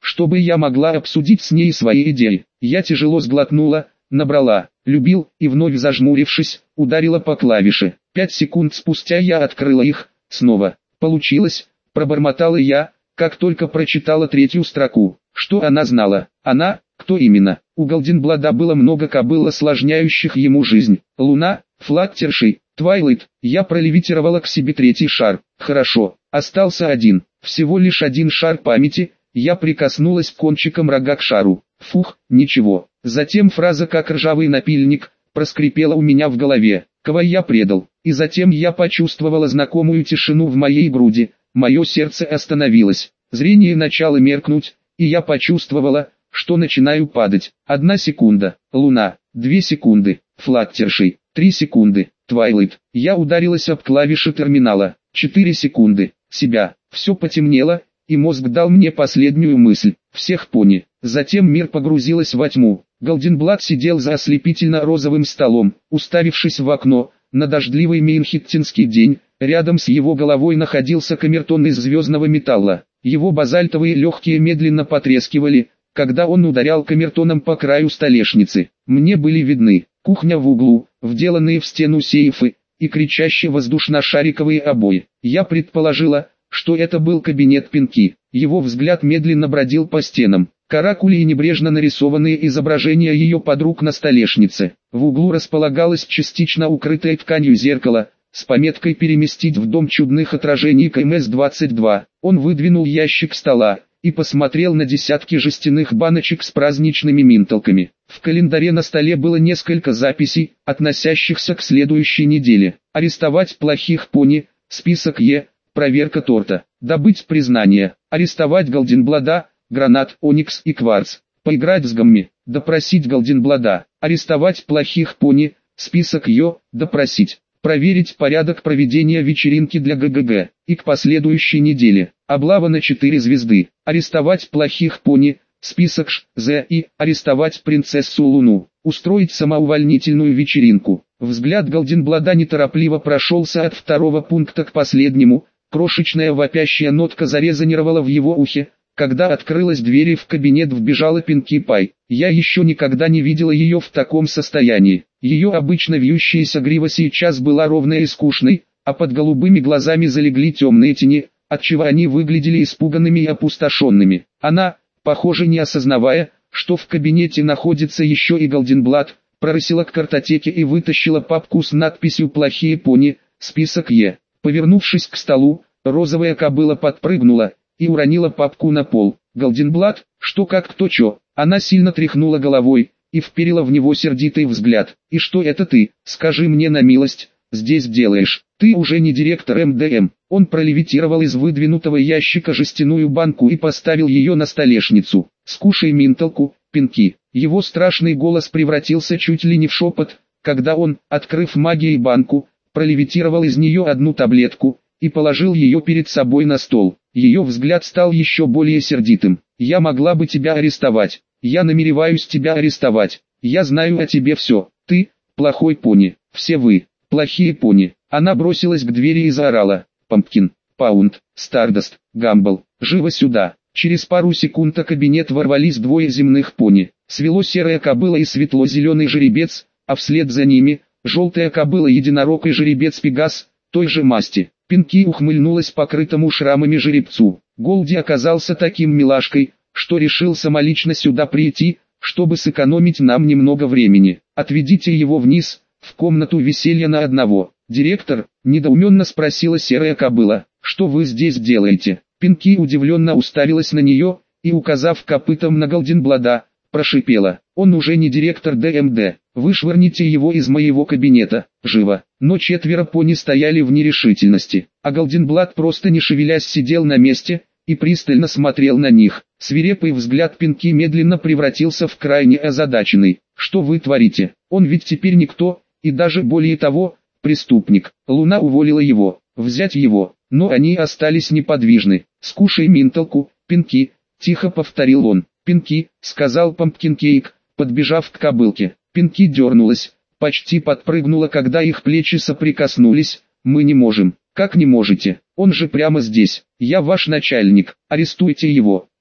чтобы я могла обсудить с ней свои идеи. Я тяжело сглотнула, набрала «любил» и вновь зажмурившись, ударила по клавише. Пять секунд спустя я открыла их, снова. Получилось, пробормотала я, как только прочитала третью строку. Что она знала? Она, кто именно? У Голденблада было много кобыл, осложняющих ему жизнь. Луна, Флаттерши, Твайлайт. Я пролевитировала к себе третий шар. Хорошо, остался один. Всего лишь один шар памяти. Я прикоснулась кончиком рога к шару. Фух, ничего. Затем фраза «как ржавый напильник» проскрипела у меня в голове. Кого я предал? И затем я почувствовала знакомую тишину в моей груди. Мое сердце остановилось. Зрение начало меркнуть, и я почувствовала, что начинаю падать. Одна секунда. Луна. Две секунды. Флаттерши. Три секунды. Твайлайт. Я ударилась об клавиши терминала. Четыре секунды. Себя. Все потемнело, и мозг дал мне последнюю мысль. Всех пони. Затем мир погрузилась во тьму. Голденблад сидел за ослепительно-розовым столом, уставившись в окно, на дождливый мейнхеттинский день. Рядом с его головой находился камертон из звездного металла. Его базальтовые легкие медленно потрескивали, когда он ударял камертоном по краю столешницы. Мне были видны кухня в углу, вделанные в стену сейфы, и кричащие воздушно-шариковые обои. Я предположила, что это был кабинет Пинки. Его взгляд медленно бродил по стенам. Каракули и небрежно нарисованные изображения ее подруг на столешнице. В углу располагалось частично укрытое тканью зеркало, с пометкой «Переместить в дом чудных отражений к эм эс двадцать два». Он выдвинул ящик стола и посмотрел на десятки жестяных баночек с праздничными минталками. В календаре на столе было несколько записей, относящихся к следующей неделе. Арестовать плохих пони, список Е, проверка торта, добыть признание, арестовать Голденблада, гранат, оникс и кварц, поиграть с гамми, допросить Голденблада, арестовать плохих пони, список Ё, допросить, проверить порядок проведения вечеринки для гэ гэ гэ, и к последующей неделе, облава на четыре звезды, арестовать плохих пони, список Ш, З и арестовать принцессу Луну, устроить самоувольнительную вечеринку. Взгляд Голденблада неторопливо прошелся от второго пункта к последнему, крошечная вопящая нотка зарезонировала в его ухе. Когда открылась дверь и в кабинет вбежала Пинки Пай, я еще никогда не видела ее в таком состоянии. Ее обычно вьющаяся грива сейчас была ровной и скучной, а под голубыми глазами залегли темные тени, отчего они выглядели испуганными и опустошенными. Она, похоже не осознавая, что в кабинете находится еще и Голденблад, прорысила к картотеке и вытащила папку с надписью «Плохие пони», список Е. Повернувшись к столу, розовая кобыла подпрыгнула и уронила папку на пол. Голденблад, что как кто чё. Она сильно тряхнула головой и вперила в него сердитый взгляд. И что это ты, скажи мне на милость, здесь делаешь? Ты уже не директор эм дэ эм. Он пролевитировал из выдвинутого ящика жестяную банку и поставил ее на столешницу. Скушай минталку, Пинки. Его страшный голос превратился чуть ли не в шепот, когда он, открыв магией банку, пролевитировал из нее одну таблетку и положил ее перед собой на стол. Ее взгляд стал еще более сердитым. «Я могла бы тебя арестовать. Я намереваюсь тебя арестовать. Я знаю о тебе все. Ты, плохой пони. Все вы, плохие пони». Она бросилась к двери и заорала. «Пампкин, Паунд, Стардаст, Гамбл, живо сюда!» Через пару секунд в кабинет ворвались двое земных пони. Свело-серая кобыла и светло-зеленый жеребец, а вслед за ними – желтая кобыла, единорог и жеребец Пегас, той же масти. Пинки ухмыльнулась покрытому шрамами жеребцу. Голди оказался таким милашкой, что решил самолично сюда прийти, чтобы сэкономить нам немного времени. Отведите его вниз, в комнату веселья на одного. Директор, недоуменно спросила серая кобыла, что вы здесь делаете? Пинки удивленно уставилась на нее, и указав копытом на Голденблада, прошипела. Он уже не директор дэ эм дэ, вышвырните его из моего кабинета, живо. Но четверо пони стояли в нерешительности, а Голденблад просто не шевелясь сидел на месте и пристально смотрел на них. Свирепый взгляд Пинки медленно превратился в крайне озадаченный. Что вы творите? Он ведь теперь никто, и даже более того, преступник. Луна уволила его, взять его, но они остались неподвижны. «Скушай минталку, Пинки», — тихо повторил он. «Пинки», — сказал Пампкинкейк, подбежав к кобылке. Пинки дернулась, почти подпрыгнула, когда их плечи соприкоснулись. «Мы не можем». «Как не можете? Он же прямо здесь. Я ваш начальник. Арестуйте его».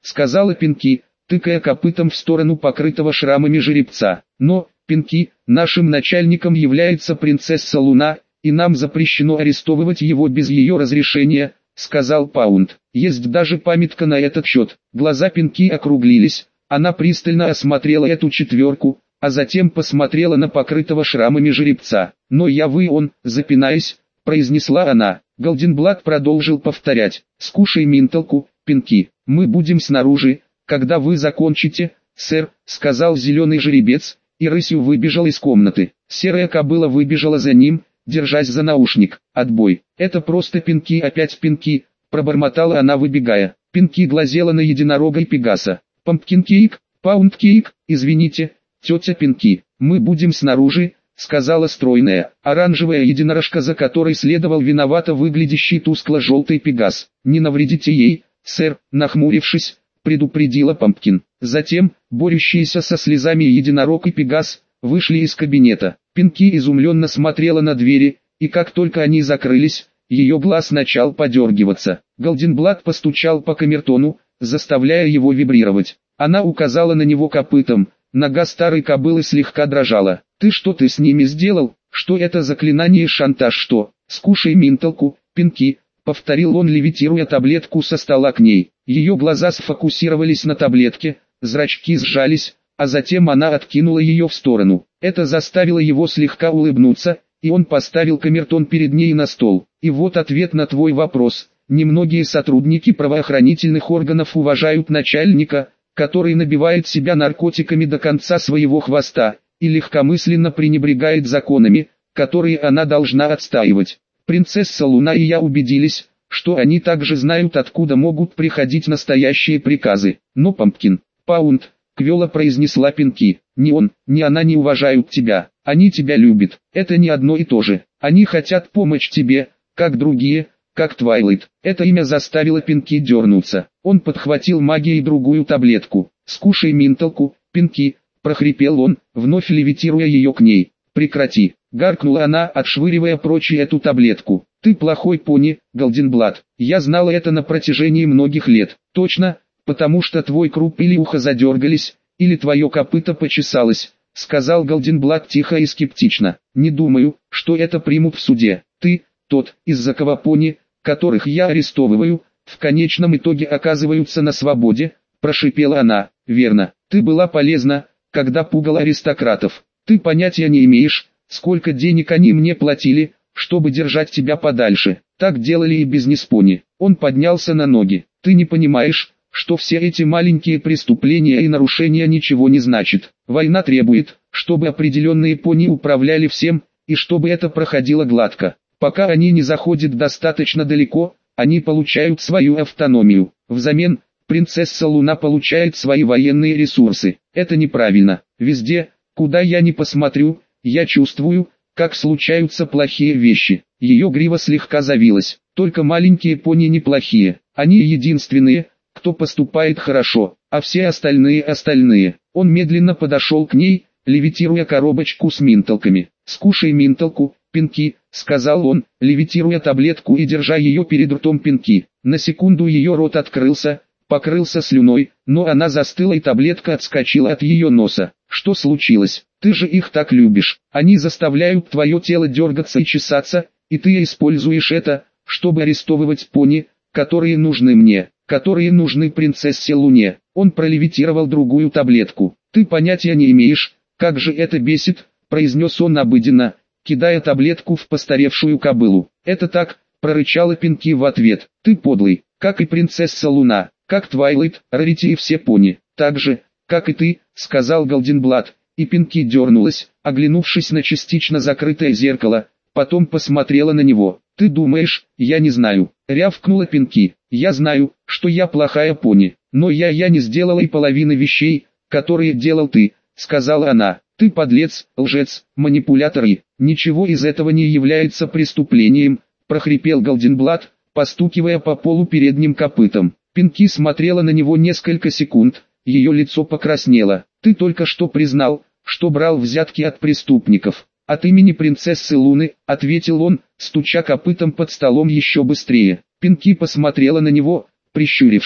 сказала Пинки, тыкая копытом в сторону покрытого шрамами жеребца. Но, Пинки, нашим начальником является принцесса Луна, и нам запрещено арестовывать его без ее разрешения, сказал Паунд. Есть даже памятка на этот счет. Глаза Пинки округлились, она пристально осмотрела эту четверку, а затем посмотрела на покрытого шрамами жеребца. Но я вы он, запинаясь, произнесла она. Голденблат продолжил повторять. Скушай минталку, Пинки, мы будем снаружи, когда вы закончите, сэр, сказал зеленый жеребец, и рысью выбежал из комнаты. Серая кобыла выбежала за ним, держась за наушник. Отбой. Это просто Пинки, опять Пинки, пробормотала она, выбегая. Пинки глазела на единорога и Пегаса. Пампкинкейк, Паундкейк, извините, тетя Пинки, мы будем снаружи, сказала стройная, оранжевая единорожка, за которой следовал виновато выглядящий тускло-желтый Пегас. Не навредите ей, сэр, нахмурившись, предупредила Пампкин. Затем, борющиеся со слезами единорог и Пегас, вышли из кабинета. Пинки изумленно смотрела на двери, и как только они закрылись, ее глаз начал подергиваться. Голденблат постучал по камертону, заставляя его вибрировать. Она указала на него копытом, нога старой кобылы слегка дрожала. «Ты что ты с ними сделал? Что это заклинание, шантаж что? Скушай минталку, Пинки», повторил он, левитируя таблетку со стола к ней. Ее глаза сфокусировались на таблетке, зрачки сжались, а затем она откинула ее в сторону. Это заставило его слегка улыбнуться, и он поставил камертон перед ней на стол. И вот ответ на твой вопрос. Немногие сотрудники правоохранительных органов уважают начальника, который набивает себя наркотиками до конца своего хвоста, и легкомысленно пренебрегает законами, которые она должна отстаивать. Принцесса Луна и я убедились, что они также знают, откуда могут приходить настоящие приказы. Но Пампкин, Паунд, квело произнесла Пинки, ни он, ни она не уважают тебя, они тебя любят, это не одно и то же, они хотят помочь тебе, как другие, как Твайлайт. Это имя заставило Пинки дернуться. Он подхватил магией другую таблетку. «Скушай минталку, Пинки», — прохрипел он, вновь левитируя ее к ней. «Прекрати», — гаркнула она, отшвыривая прочь эту таблетку. «Ты плохой пони, Голденблат. Я знала это на протяжении многих лет. Точно, потому что твой круп или ухо задергались, или твое копыто почесалось», — сказал Голденблат тихо и скептично. «Не думаю, что это примут в суде. Ты, тот, из-за кого пони, которых я арестовываю, в конечном итоге оказываются на свободе», — прошипела она. «Верно, ты была полезна, когда пугала аристократов. Ты понятия не имеешь, сколько денег они мне платили, чтобы держать тебя подальше. Так делали и бизнес-пони». Он поднялся на ноги. «Ты не понимаешь, что все эти маленькие преступления и нарушения ничего не значат. Война требует, чтобы определенные пони управляли всем, и чтобы это проходило гладко. Пока они не заходят достаточно далеко, они получают свою автономию. Взамен, принцесса Луна получает свои военные ресурсы. Это неправильно. Везде, куда я ни посмотрю, я чувствую, как случаются плохие вещи». Ее грива слегка завилась. «Только маленькие пони неплохие. Они единственные, кто поступает хорошо, а все остальные остальные». Он медленно подошел к ней, левитируя коробочку с минталками. «Скушай минталку, Пинки», — сказал он, левитируя таблетку и держа ее перед ртом Пинки. На секунду ее рот открылся, покрылся слюной, но она застыла и таблетка отскочила от ее носа. «Что случилось? Ты же их так любишь. Они заставляют твое тело дергаться и чесаться, и ты используешь это, чтобы арестовывать пони, которые нужны мне, которые нужны принцессе Луне». Он пролевитировал другую таблетку. «Ты понятия не имеешь, как же это бесит», — произнес он обыденно, кидая таблетку в постаревшую кобылу. «Это так», — прорычала Пинки в ответ. «Ты подлый, как и принцесса Луна, как Твайлайт, Рарити и все пони, так же, как и ты», — сказал Голденблат, и Пинки дернулась, оглянувшись на частично закрытое зеркало, потом посмотрела на него. «Ты думаешь, я не знаю?» — рявкнула Пинки. «Я знаю, что я плохая пони, но я я не сделала и половины вещей, которые делал ты», — сказала она. «Ты подлец, лжец, манипулятор и...» «Ничего из этого не является преступлением», — прохрипел Голденблат, постукивая по полу передним копытом. Пинки смотрела на него несколько секунд, ее лицо покраснело. «Ты только что признал, что брал взятки от преступников. От имени принцессы Луны», — ответил он, стуча копытом под столом еще быстрее. Пинки посмотрела на него, прищурившись.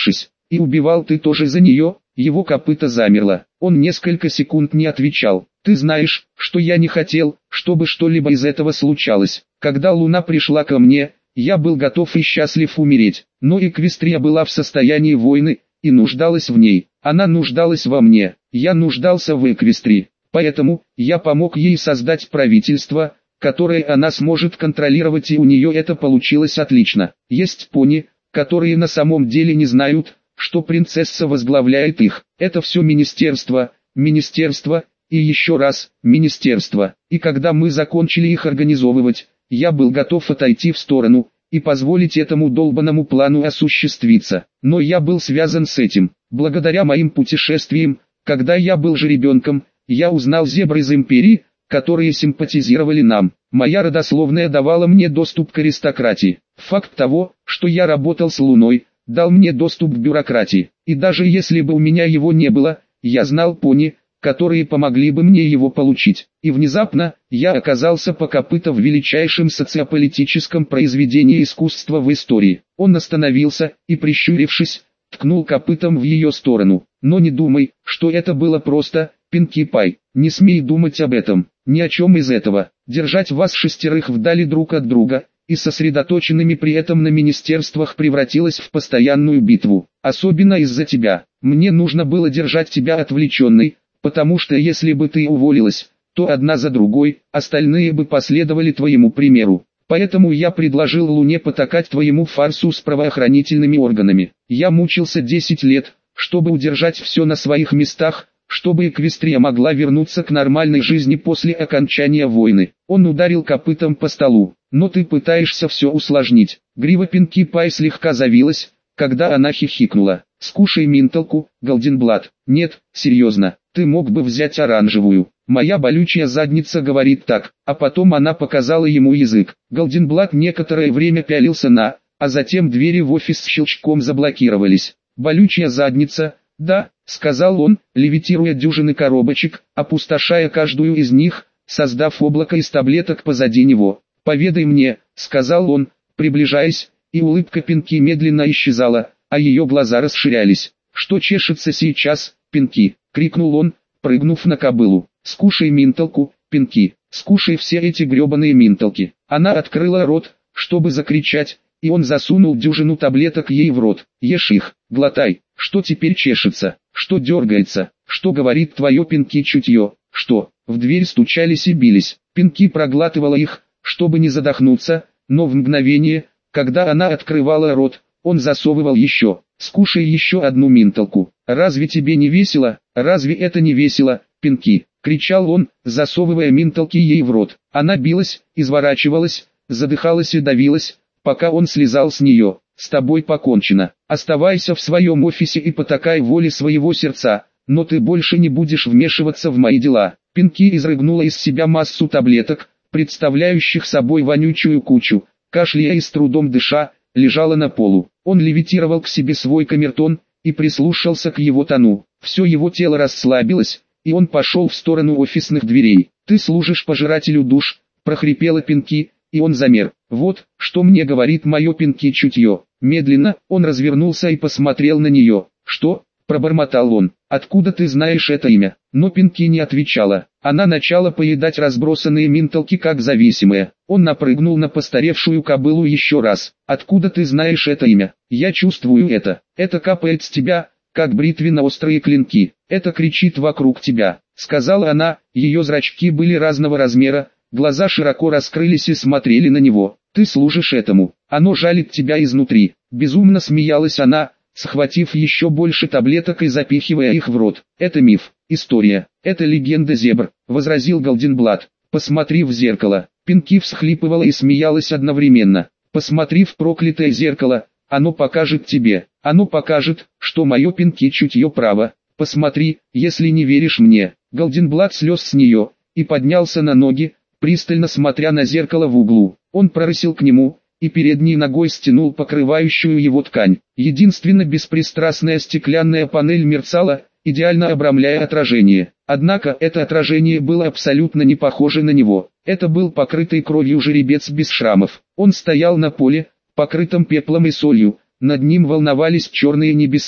И убивал ты тоже за нее? Его копыто замерло. Он несколько секунд не отвечал. Ты знаешь, что я не хотел, чтобы что-либо из этого случалось. Когда Луна пришла ко мне, я был готов и счастлив умереть. Но Эквестрия была в состоянии войны, и нуждалась в ней. Она нуждалась во мне. Я нуждался в Эквестрии. Поэтому, я помог ей создать правительство, которое она сможет контролировать, и у нее это получилось отлично. Есть пони, которые на самом деле не знают, что принцесса возглавляет их. Это все министерство, министерство, и еще раз, министерство. И когда мы закончили их организовывать, я был готов отойти в сторону, и позволить этому долбанному плану осуществиться. Но я был связан с этим. Благодаря моим путешествиям, когда я был жеребенком, я узнал зебр из империи, которые симпатизировали нам. Моя родословная давала мне доступ к аристократии. Факт того, что я работал с Луной, дал мне доступ к бюрократии. И даже если бы у меня его не было, я знал пони, которые помогли бы мне его получить. И внезапно, я оказался по копыта в величайшем социополитическом произведении искусства в истории. Он остановился и, прищурившись, ткнул копытом в ее сторону. Но не думай, что это было просто, Пинки Пай. Не смей думать об этом, ни о чем из этого. Держать вас шестерых вдали друг от друга, и сосредоточенными при этом на министерствах превратилось в постоянную битву. Особенно из-за тебя. Мне нужно было держать тебя отвлеченной, потому что если бы ты уволилась, то одна за другой, остальные бы последовали твоему примеру. Поэтому я предложил Луне потакать твоему фарсу с правоохранительными органами. Я мучился десять лет, чтобы удержать все на своих местах, чтобы Эквестрия могла вернуться к нормальной жизни после окончания войны. Он ударил копытом по столу. Но ты пытаешься все усложнить. Грива Пинки Пай слегка завилась, когда она хихикнула. Скушай минталку, Голденблат. Нет, серьезно, ты мог бы взять оранжевую. Моя болючая задница говорит так. А потом она показала ему язык. Голденблат некоторое время пялился на, а затем двери в офис с щелчком заблокировались. Болючая задница, да, сказал он, левитируя дюжины коробочек, опустошая каждую из них, создав облако из таблеток позади него. «Поведай мне», — сказал он, приближаясь, и улыбка Пинки медленно исчезала, а ее глаза расширялись. «Что чешется сейчас, Пинки?» — крикнул он, прыгнув на кобылу. «Скушай минталку, Пинки, скушай все эти гребаные минталки». Она открыла рот, чтобы закричать, и он засунул дюжину таблеток ей в рот. «Ешь их, глотай. Что теперь чешется? Что дергается? Что говорит твое Пинки чутье? Что?» В дверь стучались и бились. Пинки проглатывала их, чтобы не задохнуться, но в мгновение, когда она открывала рот, он засовывал еще. «Скушай еще одну минталку. Разве тебе не весело? Разве это не весело, Пинки?» — кричал он, засовывая минталки ей в рот. Она билась, изворачивалась, задыхалась и давилась, пока он слезал с нее. «С тобой покончено. Оставайся в своем офисе и потакай воле своего сердца, но ты больше не будешь вмешиваться в мои дела». Пинки изрыгнула из себя массу таблеток, представляющих собой вонючую кучу, кашляя и с трудом дыша, лежала на полу. Он левитировал к себе свой камертон и прислушался к его тону. Все его тело расслабилось, и он пошел в сторону офисных дверей. «Ты служишь пожирателю душ», — прохрипела Пинки, и он замер. «Вот, что мне говорит мое Пинки чутье». Медленно, он развернулся и посмотрел на нее. «Что?» — пробормотал он. «Откуда ты знаешь это имя?» Но Пинки не отвечала. Она начала поедать разбросанные минталки как зависимая. Он напрыгнул на постаревшую кобылу еще раз. «Откуда ты знаешь это имя?» «Я чувствую это. Это капает с тебя, как бритвенно-острые клинки. Это кричит вокруг тебя», — сказала она. Ее зрачки были разного размера, глаза широко раскрылись и смотрели на него. «Ты служишь этому. Оно жалит тебя изнутри». Безумно смеялась она, схватив еще больше таблеток и запихивая их в рот. «Это миф, история, это легенда зебр», — возразил Голденблат. «Посмотри в зеркало». Пинки всхлипывала и смеялась одновременно. «Посмотри в проклятое зеркало, оно покажет тебе, оно покажет, что мое Пинки чутье право. Посмотри, если не веришь мне». Голденблат слез с нее, и поднялся на ноги, пристально смотря на зеркало в углу. Он прорысил к нему, и передней ногой стянул покрывающую его ткань. Единственно беспристрастная стеклянная панель мерцала, идеально обрамляя отражение. Однако это отражение было абсолютно не похоже на него. Это был покрытый кровью жеребец без шрамов. Он стоял на поле, покрытом пеплом и солью, над ним волновались черные небеса.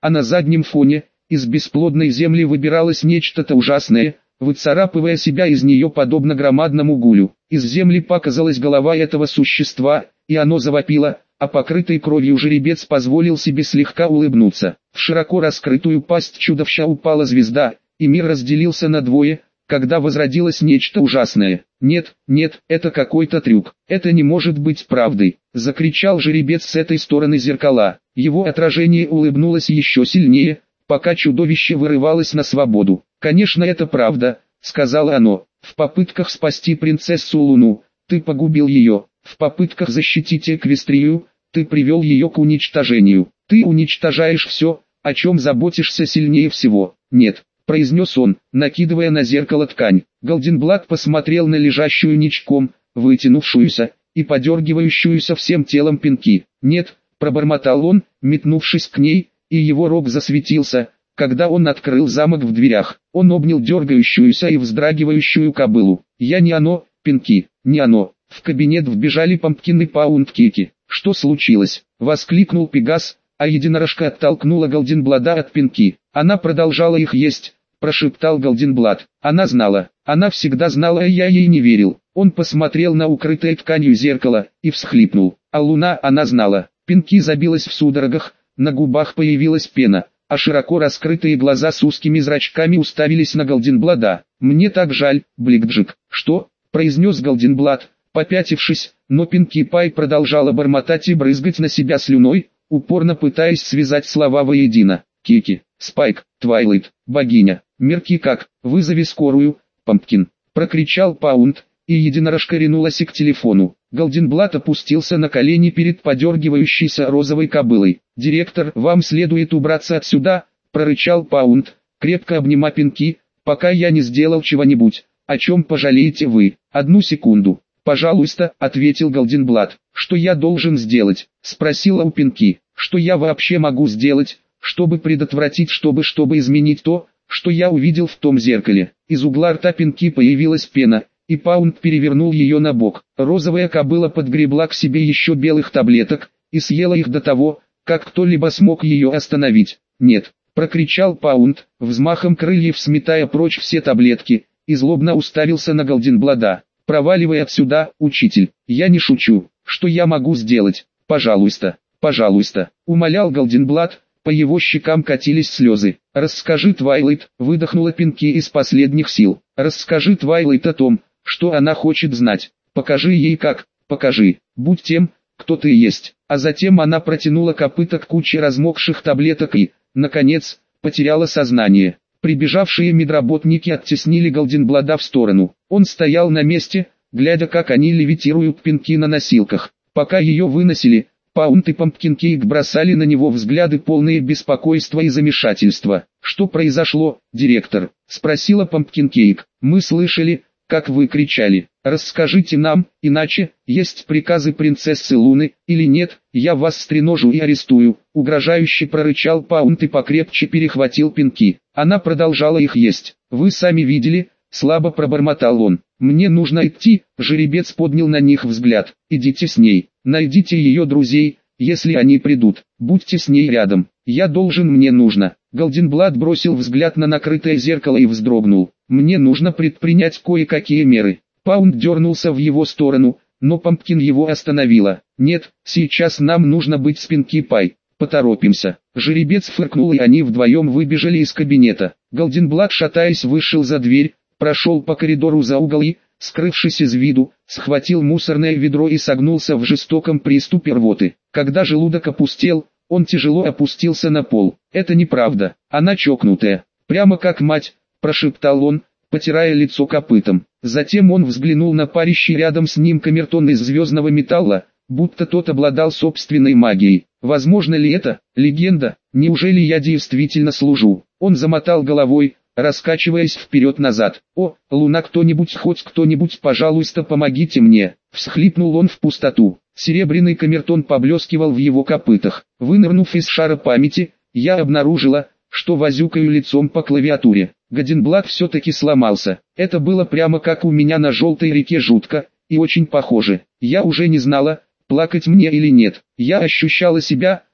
а на заднем фоне, из бесплодной земли выбиралось нечто-то ужасное, выцарапывая себя из нее подобно громадному гулю. Из земли показалась голова этого существа, и оно завопило, а покрытый кровью жеребец позволил себе слегка улыбнуться. В широко раскрытую пасть чудовища упала звезда, и мир разделился на двое, когда возродилось нечто ужасное. «Нет, нет, это какой-то трюк, это не может быть правдой», — закричал жеребец с этой стороны зеркала. Его отражение улыбнулось еще сильнее, пока чудовище вырывалось на свободу. «Конечно, это правда», — сказала оно. «В попытках спасти принцессу Луну, ты погубил ее. В попытках защитить Эквестрию, ты привел ее к уничтожению. Ты уничтожаешь все, о чем заботишься сильнее всего». «Нет», — произнес он, накидывая на зеркало ткань. Голденблат посмотрел на лежащую ничком, вытянувшуюся и подергивающуюся всем телом Пинки. «Нет», — пробормотал он, метнувшись к ней, и его рог засветился, когда он открыл замок в дверях. Он обнял дергающуюся и вздрагивающую кобылу. «Я не оно, Пинки, не оно». В кабинет вбежали Пампкин и Паундкейки. «Что случилось?» — воскликнул Пегас, а единорожка оттолкнула Голденблада от Пинки. «Она продолжала их есть», — прошептал Голденблад. «Она знала, она всегда знала, а я ей не верил». Он посмотрел на укрытое тканью зеркало и всхлипнул. А Луна, она знала. Пинки забилась в судорогах, на губах появилась пена, а широко раскрытые глаза с узкими зрачками уставились на Голденблада. «Мне так жаль, Бликджик». «Что?» — произнес Голденблад, попятившись, но Пинки Пай продолжала бормотать и брызгать на себя слюной, упорно пытаясь связать слова воедино. «Кики, Спайк, Твайлайт, богиня, мерки как, вызови скорую, Пампкин», — прокричал Паунд, и единорожка ринулась к телефону. Голденблат опустился на колени перед подергивающейся розовой кобылой. «Директор, вам следует убраться отсюда», — прорычал Паунд, крепко обнимая Пинки, «пока я не сделал чего-нибудь, о чем пожалеете вы». «Одну секунду». «Пожалуйста», — ответил Голденблат. «Что я должен сделать?» — спросила у Пинки. «Что я вообще могу сделать, чтобы предотвратить, чтобы чтобы изменить то, что я увидел в том зеркале?» Из угла рта Пинки появилась пена, и Паунд перевернул ее на бок. Розовая кобыла подгребла к себе еще белых таблеток, и съела их до того, как кто-либо смог ее остановить. «Нет», — прокричал Паунд, взмахом крыльев сметая прочь все таблетки, и злобно уставился на Голденблада. «Проваливай отсюда, учитель, я не шучу. Что я могу сделать? Пожалуйста, пожалуйста», — умолял Голденблад, по его щекам катились слезы. «Расскажи, Твайлайт», — выдохнула Пинки из последних сил. «Расскажи, Твайлайт, о том, что она хочет знать. Покажи ей как, покажи, будь тем, кто ты есть». А затем она протянула копыта к куче размокших таблеток и, наконец, потеряла сознание. Прибежавшие медработники оттеснили Голденблада в сторону. Он стоял на месте, глядя, как они левитируют Пинки на носилках. Пока ее выносили, Паунд и Пампкинкейк бросали на него взгляды полные беспокойства и замешательства. «Что произошло, директор?» — спросила Пампкинкейк. «Мы слышали, как вы кричали. Расскажите нам, иначе, есть приказы принцессы Луны, или нет, я вас стреножу и арестую», — угрожающе прорычал Паунд и покрепче перехватил Пинки. Она продолжала их есть. «Вы сами видели», — слабо пробормотал он. «Мне нужно идти», — жеребец поднял на них взгляд. «Идите с ней, найдите ее друзей, если они придут, будьте с ней рядом. Я должен, мне нужно». Голденблад бросил взгляд на накрытое зеркало и вздрогнул. «Мне нужно предпринять кое-какие меры». Паунд дернулся в его сторону, но Пампкин его остановила. «Нет, сейчас нам нужно быть с Пинки Пай. Поторопимся». Жеребец фыркнул, и они вдвоем выбежали из кабинета. Голденблад, шатаясь, вышел за дверь, прошел по коридору за угол и, скрывшись из виду, схватил мусорное ведро и согнулся в жестоком приступе рвоты. Когда желудок опустел, он тяжело опустился на пол. «Это неправда, она чокнутая, прямо как мать», — прошептал он, потирая лицо копытом. Затем он взглянул на парящий рядом с ним камертон из звездного металла, будто тот обладал собственной магией. «Возможно ли это, легенда? Неужели я действительно служу?» Он замотал головой, раскачиваясь вперед-назад. «О, Луна, кто-нибудь, хоть кто-нибудь, пожалуйста, помогите мне!» Всхлипнул он в пустоту. Серебряный камертон поблескивал в его копытах. Вынырнув из шара памяти, я обнаружила, что возюкаю лицом по клавиатуре. Голденблад все-таки сломался. Это было прямо как у меня на желтой реке, жутко и очень похоже. Я уже не знала, плакать мне или нет. Я ощущала себя,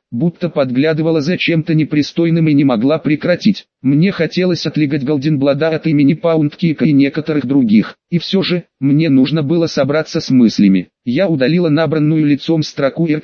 будто подглядывала за чем-то непристойным и не могла прекратить. Мне хотелось отлегать Голденблада от имени Паундкика и некоторых других, и все же, мне нужно было собраться с мыслями. Я удалила набранную лицом строку и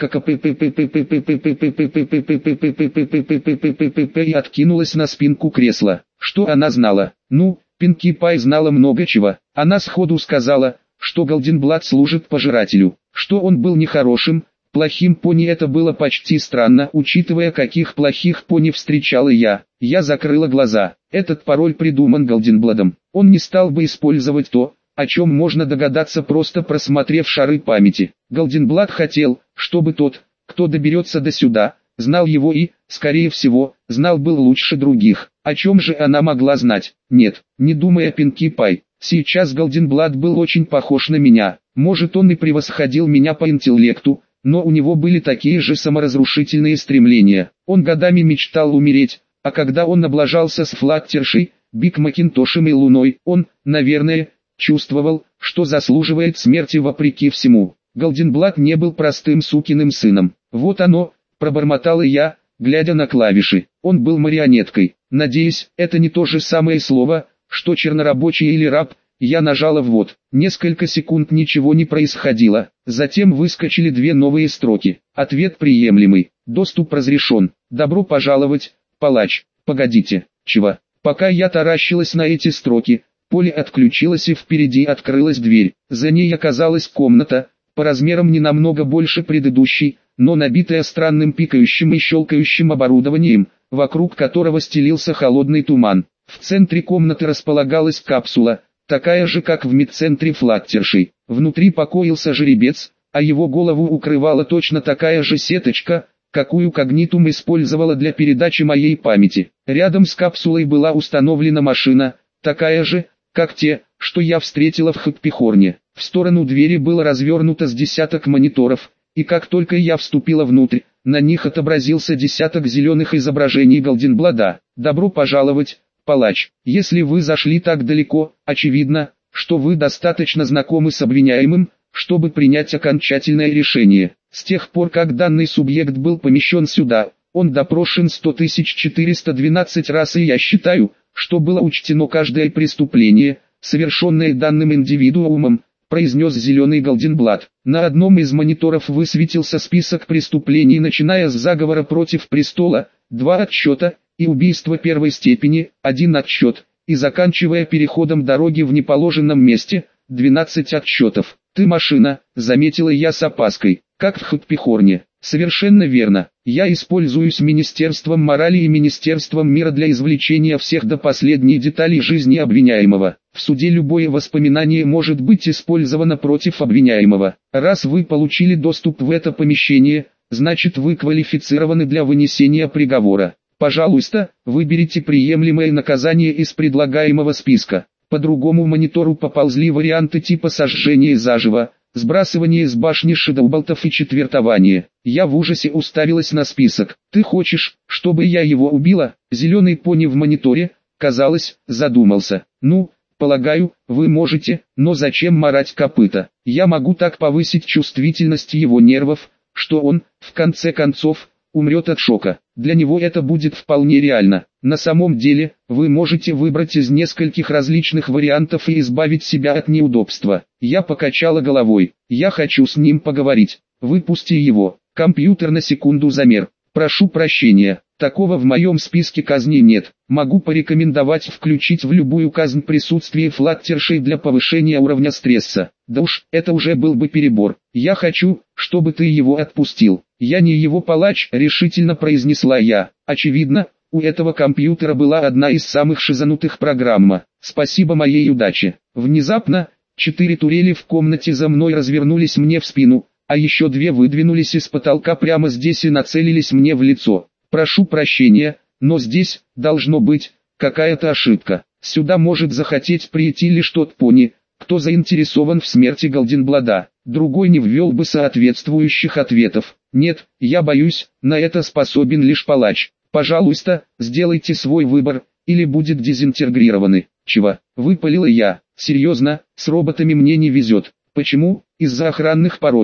откинулась на спинку кресла. Что она знала? Ну, Пинки Пай знала много чего. Она сходу сказала, что Голденблад служит пожирателю, что он был нехорошим, плохим пони. Это было почти странно, учитывая, каких плохих пони встречала я. Я закрыла глаза. Этот пароль придуман Голденбладом. Он не стал бы использовать то, о чем можно догадаться, просто просмотрев шары памяти. Голденблад хотел, чтобы тот, кто доберется до сюда, знал его и, скорее всего, знал был лучше других. О чем же она могла знать? Нет, не думая Пинки Пай. Сейчас Голденблад был очень похож на меня. Может, он и превосходил меня по интеллекту, но у него были такие же саморазрушительные стремления. Он годами мечтал умереть, а когда он облажался с Флаттершей, Биг Макинтошем и Луной, он, наверное, чувствовал, что заслуживает смерти вопреки всему. Голденблад не был простым сукиным сыном. Вот оно, пробормотала я, глядя на клавиши. Он был марионеткой. Надеюсь, это не то же самое слово, что чернорабочий или раб. Я нажала ввод. Несколько секунд ничего не происходило. Затем выскочили две новые строки. Ответ приемлемый. Доступ разрешен. Добро пожаловать, палач. Погодите, чего? Пока я таращилась на эти строки, поле отключилось и впереди открылась дверь. За ней оказалась комната, по размерам не намного больше предыдущей, но набитая странным пикающим и щелкающим оборудованием, вокруг которого стелился холодный туман. В центре комнаты располагалась капсула, такая же, как в медцентре Флаттерши. Внутри покоился жеребец, а его голову укрывала точно такая же сеточка, какую Когнитум использовала для передачи моей памяти. Рядом с капсулой была установлена машина, такая же, как те, что я встретила в Хэппи-Хорне. В сторону двери было развернуто с десяток мониторов, и как только я вступила внутрь, на них отобразился десяток зеленых изображений Голденблада. Добро пожаловать, палач. Если вы зашли так далеко, очевидно, что вы достаточно знакомы с обвиняемым, чтобы принять окончательное решение. С тех пор, как данный субъект был помещен сюда, он допрошен сто тысяч четыреста двенадцать раз, и я считаю, что было учтено каждое преступление, совершенное данным индивидуумом, произнес зеленый Голденблад. На одном из мониторов высветился список преступлений, начиная с заговора против престола, два отчета, и убийство первой степени, один отчет, и заканчивая переходом дороги в неположенном месте, двенадцать отчетов. «Ты машина», — заметила я с опаской, — «как в Хэппи-Хорне». «Совершенно верно. Я используюсь Министерством морали и Министерством мира для извлечения всех до последней детали жизни обвиняемого. В суде любое воспоминание может быть использовано против обвиняемого. Раз вы получили доступ в это помещение, значит вы квалифицированы для вынесения приговора. Пожалуйста, выберите приемлемое наказание из предлагаемого списка». По другому монитору поползли варианты типа сожжения заживо, сбрасывание с башни шедоуболтов и четвертование. Я в ужасе уставилась на список. «Ты хочешь, чтобы я его убила?» Зеленый пони в мониторе, казалось, задумался. «Ну, полагаю, вы можете, но зачем марать копыта? Я могу так повысить чувствительность его нервов, что он, в конце концов, умрет от шока. Для него это будет вполне реально. На самом деле, вы можете выбрать из нескольких различных вариантов и избавить себя от неудобства». Я покачала головой. «Я хочу с ним поговорить. Выпусти его». Компьютер на секунду замер. «Прошу прощения, такого в моем списке казней нет. Могу порекомендовать включить в любую казнь присутствие Флаттершей для повышения уровня стресса». «Да уж, это уже был бы перебор. Я хочу, чтобы ты его отпустил». «Я не его палач», — решительно произнесла я. Очевидно, у этого компьютера была одна из самых шизанутых программ. Спасибо моей удаче. Внезапно, четыре турели в комнате за мной развернулись мне в спину, а еще две выдвинулись из потолка прямо здесь и нацелились мне в лицо. «Прошу прощения, но здесь, должно быть, какая-то ошибка. Сюда может захотеть прийти лишь тот пони, кто заинтересован в смерти Голденблада. Другой не ввел бы соответствующих ответов. Нет, я боюсь, на это способен лишь палач. Пожалуйста, сделайте свой выбор, или будет дезинтегрированы». «Чего?» — выпалила я. «Серьезно, с роботами мне не везет». «Почему?» «Из-за охранных паролей.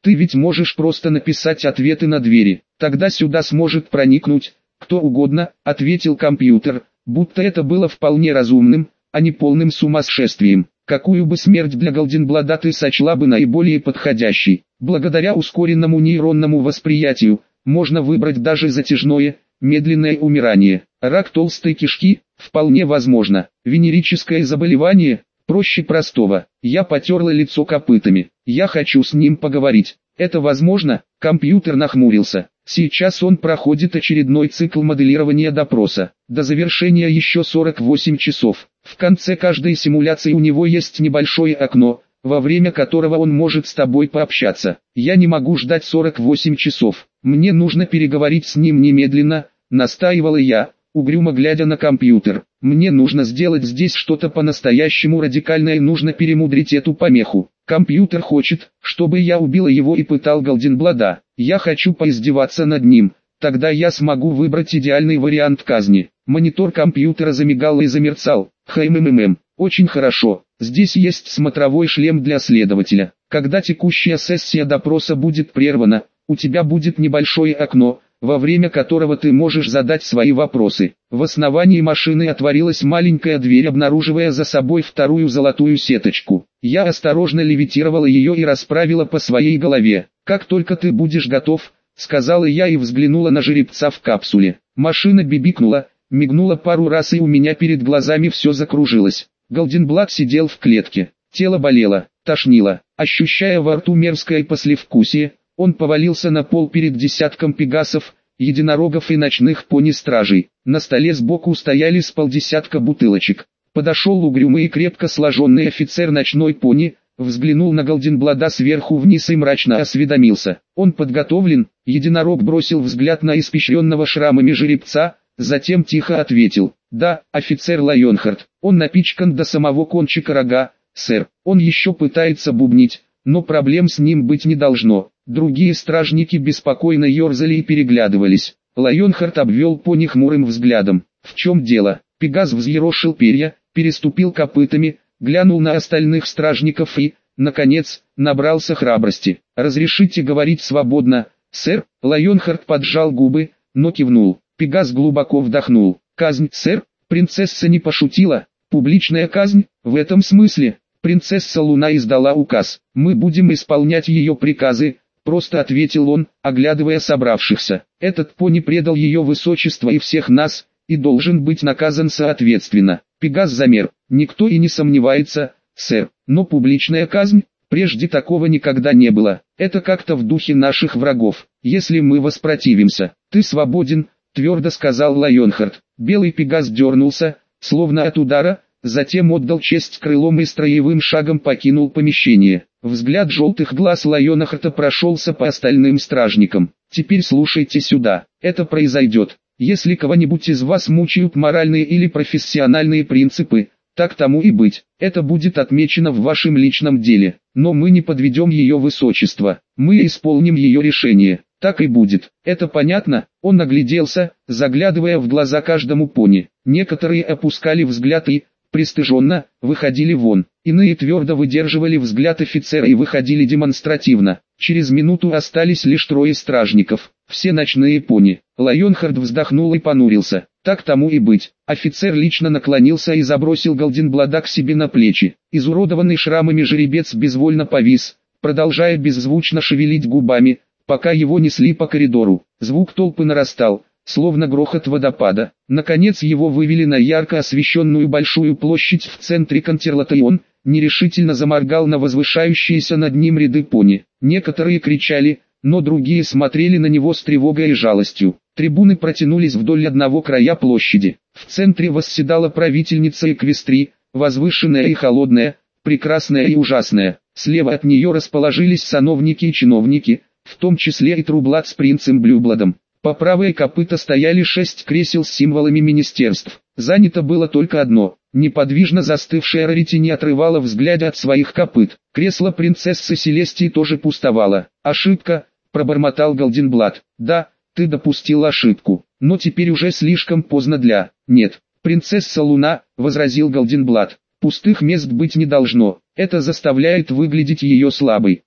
Ты ведь можешь просто написать ответы на двери, тогда сюда сможет проникнуть кто угодно, ответил компьютер, будто это было вполне разумным, а не полным сумасшествием. Какую бы смерть для Голденблада ты сочла бы наиболее подходящей? Благодаря ускоренному нейронному восприятию, можно выбрать даже затяжное, медленное умирание. Рак толстой кишки, вполне возможно. Венерическое заболевание, проще простого. Я потерла лицо копытами. Я хочу с ним поговорить. Это возможно? Компьютер нахмурился. Сейчас он проходит очередной цикл моделирования допроса. До завершения еще сорок восемь часов. В конце каждой симуляции у него есть небольшое окно, во время которого он может с тобой пообщаться. Я не могу ждать сорок восемь часов. Мне нужно переговорить с ним немедленно, настаивала я, угрюмо глядя на компьютер. Мне нужно сделать здесь что-то по-настоящему радикальное, нужно перемудрить эту помеху. Компьютер хочет, чтобы я убила его и пытал Голденблада. Я хочу поиздеваться над ним, тогда я смогу выбрать идеальный вариант казни. Монитор компьютера замигал и замерцал. Хммм, очень хорошо. Здесь есть смотровой шлем для следователя. Когда текущая сессия допроса будет прервана, у тебя будет небольшое окно, во время которого ты можешь задать свои вопросы. В основании машины отворилась маленькая дверь, обнаруживая за собой вторую золотую сеточку. Я осторожно левитировала ее и расправила по своей голове. «Как только ты будешь готов», — сказала я и взглянула на жеребца в капсуле. Машина бибикнула, мигнула пару раз и у меня перед глазами все закружилось. Голденблад сидел в клетке. Тело болело, тошнило. Ощущая во рту мерзкое послевкусие, он повалился на пол перед десятком пегасов, единорогов и ночных пони-стражей. На столе сбоку стояли с полдесятка бутылочек. Подошел угрюмый и крепко сложенный офицер ночной пони, взглянул на Голденблада сверху вниз и мрачно осведомился. Он подготовлен? Единорог бросил взгляд на испещренного шрамами жеребца, затем тихо ответил. Да, офицер Лайонхард, он напичкан до самого кончика рога, сэр. Он еще пытается бубнить, но проблем с ним быть не должно. Другие стражники беспокойно ерзали и переглядывались. Лайонхард обвел пони хмурым взглядом. В чем дело? Пегас взъерошил перья, переступил копытами, глянул на остальных стражников и, наконец, набрался храбрости. «Разрешите говорить свободно, сэр?» Лайонхард поджал губы, но кивнул. Пегас глубоко вдохнул. «Казнь, сэр? Принцесса не пошутила? Публичная казнь? В этом смысле?» Принцесса Луна издала указ. «Мы будем исполнять ее приказы», — просто ответил он, оглядывая собравшихся. «Этот пони предал ее высочество и всех нас, и должен быть наказан соответственно». Пегас замер. «Никто и не сомневается, сэр, но публичная казнь? Прежде такого никогда не было. Это как-то в духе наших врагов. Если мы воспротивимся, ты свободен», — твердо сказал Лайонхард. Белый Пегас дернулся, словно от удара, затем отдал честь крылом и строевым шагом покинул помещение. Взгляд желтых глаз Лайонхарда прошелся по остальным стражникам. «Теперь слушайте сюда. Это произойдет, если кого-нибудь из вас мучают моральные или профессиональные принципы, так тому и быть. Это будет отмечено в вашем личном деле. Но мы не подведем ее высочество. Мы исполним ее решение. Так и будет. Это понятно?» Он огляделся, заглядывая в глаза каждому пони. Некоторые опускали взгляд и, пристыженно, выходили вон. Иные твердо выдерживали взгляд офицера и выходили демонстративно. Через минуту остались лишь трое стражников. Все ночные пони. Лайонхард вздохнул и понурился. Так тому и быть. Офицер лично наклонился и забросил Голденблада к себе на плечи. Изуродованный шрамами жеребец безвольно повис, продолжая беззвучно шевелить губами, пока его несли по коридору. Звук толпы нарастал, словно грохот водопада. Наконец его вывели на ярко освещенную большую площадь в центре Контерлата, и он нерешительно заморгал на возвышающиеся над ним ряды пони. Некоторые кричали, но другие смотрели на него с тревогой и жалостью. Трибуны протянулись вдоль одного края площади. В центре восседала правительница Эквестрии, возвышенная и холодная, прекрасная и ужасная. Слева от нее расположились сановники и чиновники, в том числе и Трублад с принцем Блюбладом. По правой копыта стояли шесть кресел с символами министерств. Занято было только одно. Неподвижно застывшая Рарити не отрывала взгляда от своих копыт. Кресло принцессы Селестии тоже пустовало. «Ошибка», — пробормотал Голденблад. «Да, ты допустил ошибку, но теперь уже слишком поздно для...» «Нет, принцесса Луна», — возразил Голденблад. «Пустых мест быть не должно. Это заставляет выглядеть ее слабой.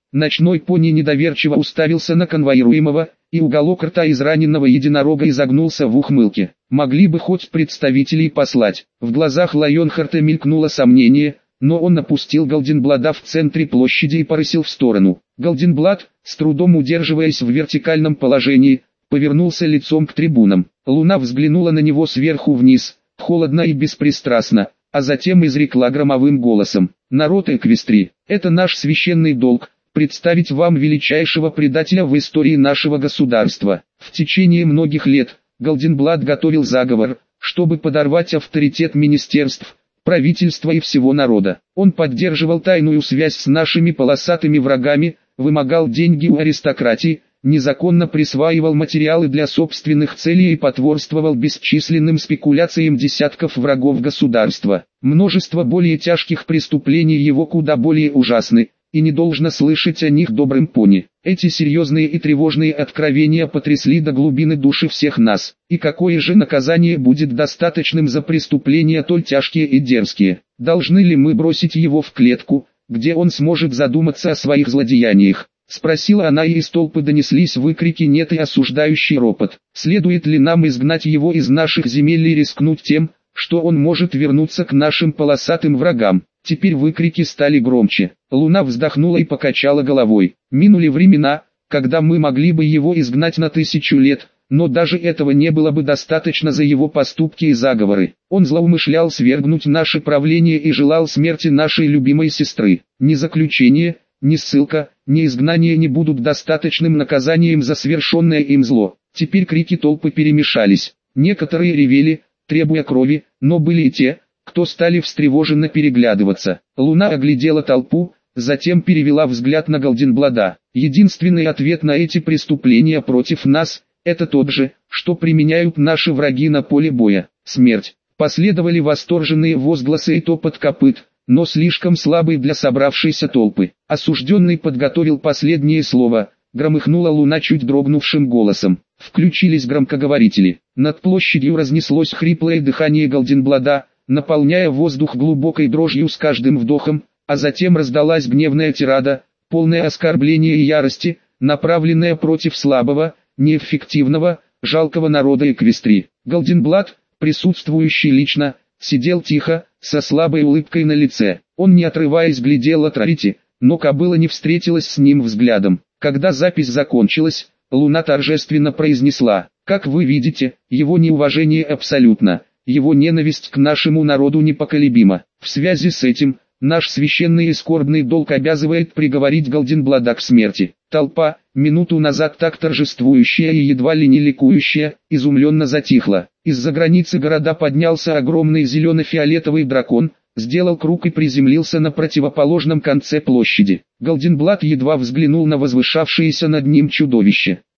Ночной пони недоверчиво уставился на конвоируемого, и уголок рта израненного единорога изогнулся в ухмылке. Могли бы хоть представителей послать. В глазах Лайонхарта мелькнуло сомнение, но он опустил Галденблада в центре площади и порысил в сторону. Галденблад, с трудом удерживаясь в вертикальном положении, повернулся лицом к трибунам. Луна взглянула на него сверху вниз, холодно и беспристрастно, а затем изрекла громовым голосом: «Народ Эквестрии, это наш священный долг, представить вам величайшего предателя в истории нашего государства». В течение многих лет Галденблад готовил заговор, чтобы подорвать авторитет министерств, правительства и всего народа. Он поддерживал тайную связь с нашими полосатыми врагами, вымогал деньги у аристократии, незаконно присваивал материалы для собственных целей и потворствовал бесчисленным спекуляциям десятков врагов государства. Множество более тяжких преступлений его куда более ужасны, и не должно слышать о них добрым пони. Эти серьезные и тревожные откровения потрясли до глубины души всех нас. И какое же наказание будет достаточным за преступления столь тяжкие и дерзкие? Должны ли мы бросить его в клетку, где он сможет задуматься о своих злодеяниях? Спросила она, и из толпы донеслись выкрики «нет» и осуждающий ропот. Следует ли нам изгнать его из наших земель и рискнуть тем, что он может вернуться к нашим полосатым врагам? Теперь выкрики стали громче. Луна вздохнула и покачала головой. Минули времена, когда мы могли бы его изгнать на тысячу лет, но даже этого не было бы достаточно за его поступки и заговоры. Он злоумышлял свергнуть наше правление и желал смерти нашей любимой сестры. Ни заключение, ни ссылка, ни изгнание не будут достаточным наказанием за совершенное им зло. Теперь крики толпы перемешались. Некоторые ревели, требуя крови, но были и те, кто стали встревоженно переглядываться. Луна оглядела толпу, затем перевела взгляд на Галденблада. Единственный ответ на эти преступления против нас – это тот же, что применяют наши враги на поле боя – смерть. Последовали восторженные возгласы и топот копыт, но слишком слабый для собравшейся толпы. Осужденный подготовил последнее слово, громыхнула Луна чуть дрогнувшим голосом. Включились громкоговорители. Над площадью разнеслось хриплое дыхание Галденблада, наполняя воздух глубокой дрожью с каждым вдохом, а затем раздалась гневная тирада, полное оскорбления и ярости, направленная против слабого, неэффективного, жалкого народа Эквестрии. Галденблад, присутствующий лично, сидел тихо, со слабой улыбкой на лице. Он не отрываясь глядел от Рарити, но кобыла не встретилась с ним взглядом. Когда запись закончилась, Луна торжественно произнесла: «Как вы видите, его неуважение абсолютно, его ненависть к нашему народу непоколебима. В связи с этим, наш священный и скорбный долг обязывает приговорить Галденблада к смерти». Толпа, минуту назад так торжествующая и едва ли не ликующая, изумленно затихла. Из-за границы города поднялся огромный зелено-фиолетовый дракон, сделал круг и приземлился на противоположном конце площади. Галденблад едва взглянул на возвышавшееся над ним чудовище.